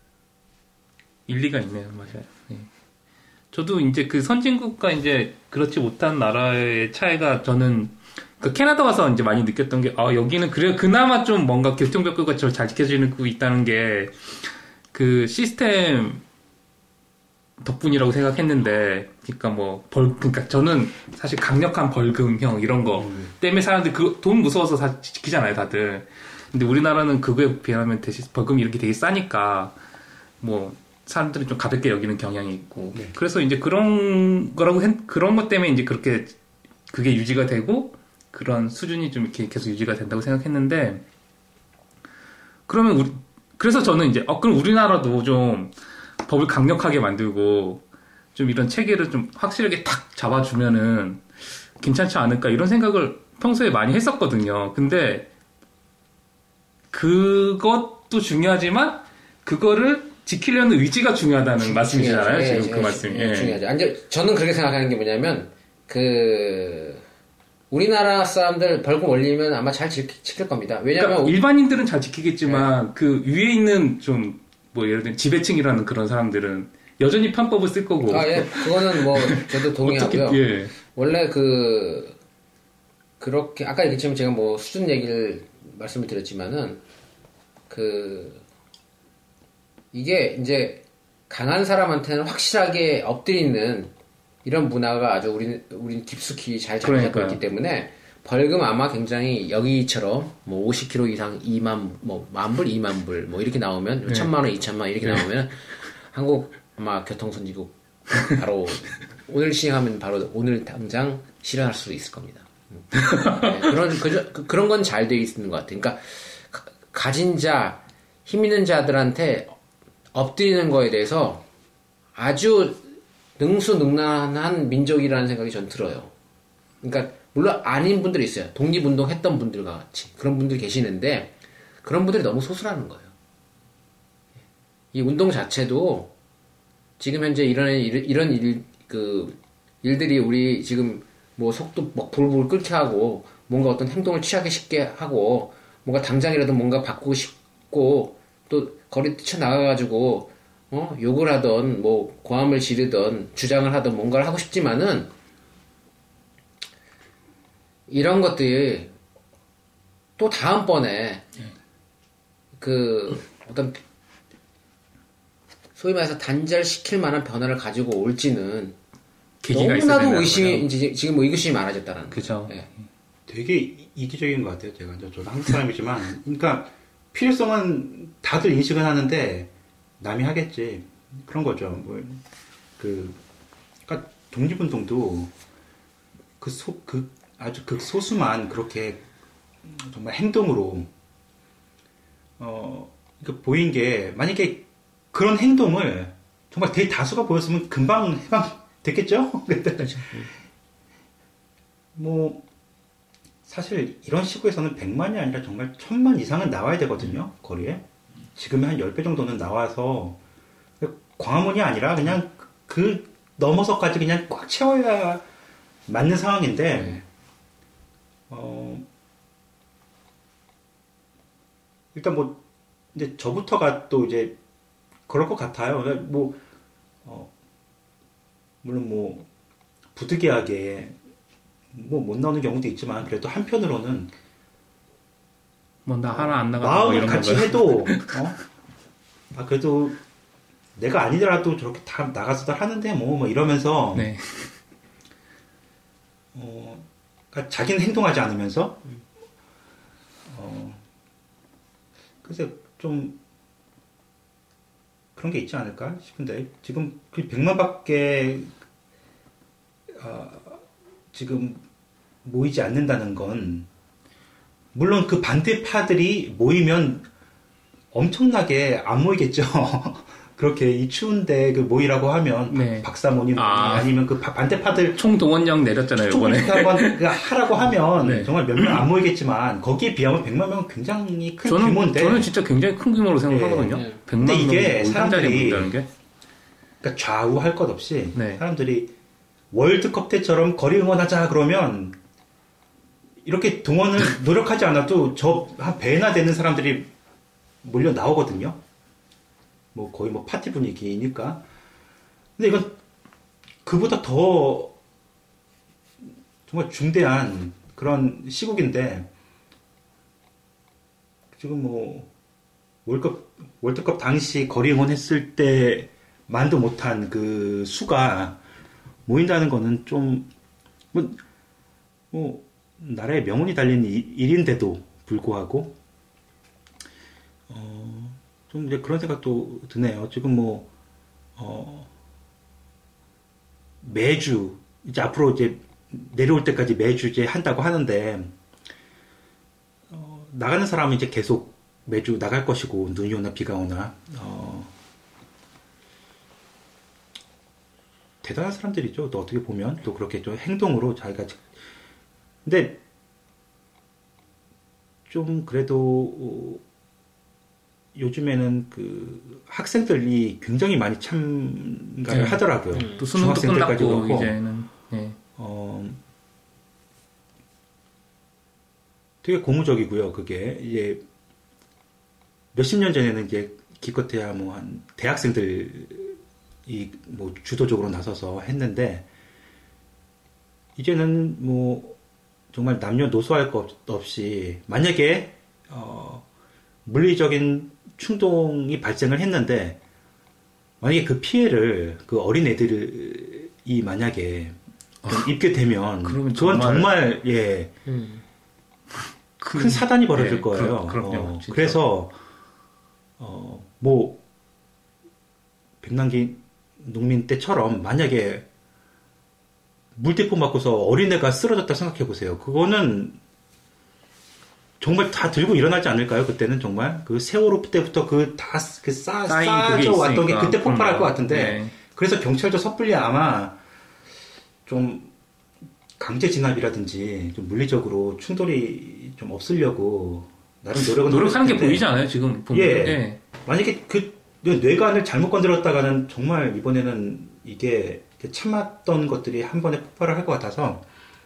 일리가 있네요, 맞아요. 저도 이제 그 선진국과 이제 그렇지 못한 나라의 차이가 저는 그 캐나다 가서 이제 많이 느꼈던 게 여기는 그나마 좀 뭔가 교통벽구가 잘 지켜지고 있다는 게 그 시스템 덕분이라고 생각했는데, 그러니까 저는 사실 강력한 벌금형 이런 거 때문에 사람들이 돈 무서워서 지키잖아요, 다들. 근데 우리나라는 그거에 비하면 대신 벌금이 이렇게 되게 싸니까, 뭐, 사람들이 좀 가볍게 여기는 경향이 있고 네. 그래서 이제 그런 것 때문에 이제 그렇게 그게 유지가 되고 그런 수준이 좀 이렇게 계속 유지가 된다고 생각했는데 그러면 그래서 저는 이제 그럼 우리나라도 좀 법을 강력하게 만들고 좀 이런 체계를 좀 확실하게 탁 잡아주면은 괜찮지 않을까 이런 생각을 평소에 많이 했었거든요. 근데 그것도 중요하지만 그거를 지키려는 의지가 중요하다는 말씀이시잖아요. 지금 그 말씀이. 중요하죠. 저는 그렇게 생각하는 게 뭐냐면 우리나라 사람들 벌금 올리면 아마 잘 지킬 겁니다. 왜냐면 그러니까 일반인들은 잘 지키겠지만 그 위에 있는 좀 뭐 예를 들면 지배층이라는 그런 사람들은 여전히 편법을 쓸 거고. 그거는 뭐 저도 동의하고요. 예. 원래 그렇게 아까 얘기했지만 제가 뭐 수준 얘기를 말씀을 드렸지만은 이게 이제 강한 사람한테는 확실하게 엎드리는 이런 문화가 아주 우린 깊숙이 잘 자리 잡고 있기 때문에 벌금 아마 굉장히 여기처럼 뭐 50kg 이상 2만 뭐 10,000불 20,000불 뭐 이렇게 나오면 1,000만 원 2,000만 원 이렇게 나오면 한국 아마 교통선진국 바로 오늘 시행하면 바로 오늘 당장 실현할 수 있을 겁니다. 네, 그런 건 잘 돼 있는 것 같아요. 그러니까 가진 자, 힘 있는 자들한테 엎드리는 거에 대해서 아주 능수능란한 민족이라는 생각이 전 들어요. 그러니까 물론 아닌 분들이 있어요. 독립운동 했던 분들과 같이 그런 분들이 계시는데 그런 분들이 너무 소수라는 거예요. 이 운동 자체도 지금 현재 이런 일들이 우리 지금 뭐 속도 막 불불 끓게 하고 뭔가 어떤 행동을 취하기 쉽게 하고 뭔가 당장이라도 뭔가 바꾸고 싶고 또 거리 뛰쳐나가가지고 욕을 하던 뭐 고함을 지르던 주장을 하던 뭔가를 하고 싶지만은 이런 것들이 또 다음번에 어떤 소위 말해서 단절시킬 만한 변화를 가지고 올지는 너무나도 의심이 지금 뭐 의구심이 많아졌다는 그죠. 네. 되게 이기적인 것 같아요. 저도 한국 사람이지만 그러니까 필요성은 다들 인식은 하는데 남이 하겠지 그런 거죠. 그러니까 독립운동도 아주 극소수만 그렇게 정말 행동으로 그러니까 보인 게 만약에 그런 행동을 정말 대다수가 보였으면 금방 해방됐겠죠? 그렇죠. 뭐 사실 이런 시국에서는 100만이 아니라 정말 1,000만 이상은 나와야 되거든요. 거리에. 지금의 한 10배 정도는 나와서 광화문이 아니라 그냥 그 넘어서까지 그냥 꽉 채워야 맞는 상황인데 일단 뭐 이제 저부터가 또 이제 그럴 것 같아요. 뭐 물론 뭐 부득이하게 뭐 못 나오는 경우도 있지만 그래도 한편으로는 뭐 나 하나 안 나가고 마음을 뭐 같이 해도 그래도 내가 아니더라도 저렇게 다 나가서도 하는데 뭐 이러면서 네. 그러니까 자기는 행동하지 않으면서 글쎄 좀 그런 게 있지 않을까 싶은데 지금 그 100만밖에 지금 모이지 않는다는 건 물론 그 반대파들이 모이면 엄청나게 안 모이겠죠. 그렇게 이 추운데 그 모이라고 하면 네. 박사모님 아니면 그 반대파들 총동원령 내렸잖아요 이번에. 하라고 하면 네. 정말 몇 명 안 모이겠지만 거기에 비하면 100만 명은 굉장히 큰 규모인데 저는 진짜 굉장히 큰 규모로 생각하거든요. 네. 100만 근데 이게 명이 사람들이 게? 그러니까 좌우할 것 없이 네. 사람들이 월드컵 때처럼 거리 응원하자 그러면 이렇게 동원을 노력하지 않아도 저 한 배나 되는 사람들이 몰려 나오거든요. 뭐 거의 뭐 파티 분위기니까. 근데 이건 그보다 더 정말 중대한 그런 시국인데 지금 뭐 월드컵 당시 거리 응원했을 때만도 못한 그 수가 모인다는 거는 좀 뭐 나라의 명운이 달린 일인데도 불구하고 좀 이제 그런 생각도 드네요. 지금 뭐 매주 이제 앞으로 이제 내려올 때까지 매주 이제 한다고 하는데 나가는 사람은 이제 계속 매주 나갈 것이고 눈이 오나 비가 오나 대단한 사람들이죠. 또 어떻게 보면 또 그렇게 좀 행동으로 자기가 근데 좀 그래도 요즘에는 그 학생들이 굉장히 많이 참가를 하더라고요. 또 수능도 끝났고 이제는 되게 고무적이고요. 그게 이제 몇십 년 전에는 이제 기껏해야 뭐 한 대학생들이 뭐 주도적으로 나서서 했는데 이제는 뭐 정말 남녀노소할 것 없이 만약에 물리적인 충동이 발생을 했는데 만약에 그 피해를 그 어린 애들이 만약에 입게 되면 그건 정말 큰 사단이 벌어질 거예요. 그럼요. 그래서 뭐 백남기 농민 때처럼 만약에 물대포 맞고서 어린애가 쓰러졌다 생각해 보세요. 그거는 정말 다 들고 일어나지 않을까요? 그때는 정말 그 세월호 때부터 쌓아져 왔던 게 그때 폭발할 것 같은데 그래서 경찰도 섣불리 아마 좀 강제 진압이라든지 좀 물리적으로 충돌이 좀 없으려고 나름 노력하는 게 보이지 않아요? 지금 보면 만약에 그 뇌관을 잘못 건드렸다가는 정말 이번에는 이게 참았던 것들이 한 번에 폭발을 할 것 같아서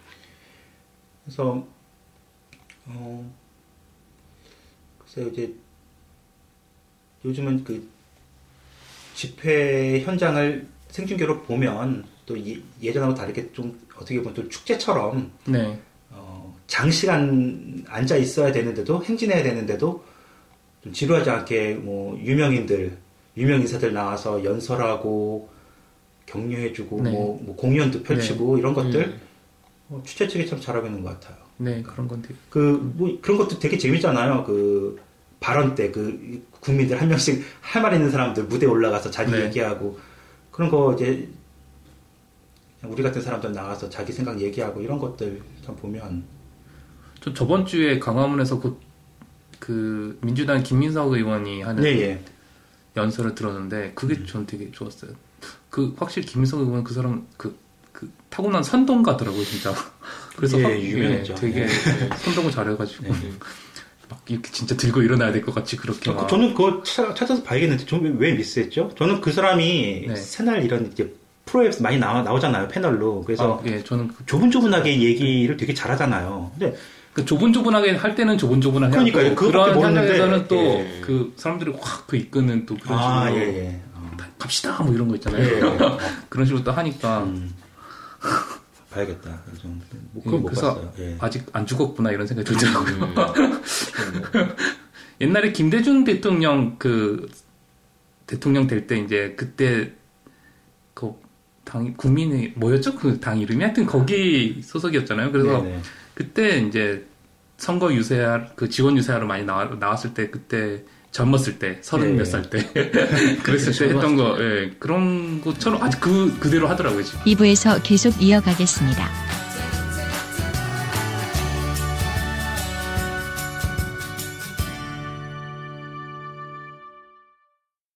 그래서 글쎄요 이제 요즘은 그 집회 현장을 생중계로 보면 또 예전하고 다르게 좀 어떻게 보면 또 축제처럼 장시간 앉아 있어야 되는데도 행진해야 되는데도 좀 지루하지 않게 뭐 유명 인사들 나와서 연설하고 격려해주고 뭐 공연도 펼치고 이런 것들 추체 측이 참 잘하고 있는 것 같아요. 네, 그런 건데 뭐 그런 것도 되게 재밌잖아요. 그 발언 때 그 국민들 한 명씩 할 말 있는 사람들 무대에 올라가서 자기 얘기하고 그런 거 이제 우리 같은 사람들 나가서 자기 생각 얘기하고 이런 것들 참 보면 저 저번 주에 광화문에서 그 민주당 김민석 의원이 하는 연설을 들었는데 그게 전 되게 좋았어요. 그 확실히 김민석 의원 그 사람 그 타고난 선동 같더라고요 진짜. 그래서 유명했죠. 되게 선동을 잘해가지고 막 이렇게 진짜 들고 일어나야 될 것 같이 그렇게. 저는 그거 찾아서 봐야겠는데 저는 왜 미스했죠? 저는 그 사람이 새날 이런 이제 프로에 많이 나오잖아요 패널로. 그래서 저는 조분조분하게 얘기를 되게 잘하잖아요. 근데 그 조분조분하게 할 때는 조분조분하게 그러니까요. 그런 현장에서는 또 그 사람들이 확 그 이끄는 또 그런 식으로 갑시다 뭐 이런 거 있잖아요. 그런 식으로 또 하니까 봐야겠다. 그건 그래서 못 봤어요. 아직 안 죽었구나 이런 생각이 들더라고요. 옛날에 김대중 대통령 대통령 될 때 이제 그때 그 당 국민의 뭐였죠? 그 당 이름이 하여튼 거기 소속이었잖아요. 그래서 그때 이제 선거 그 지원 유세하러 많이 나왔을 때 그때 젊었을 때 30 몇 살 때 그랬을 때 했던 거 그런 것처럼 아직 그대로 하더라고요 지금. 2부에서 계속 이어가겠습니다.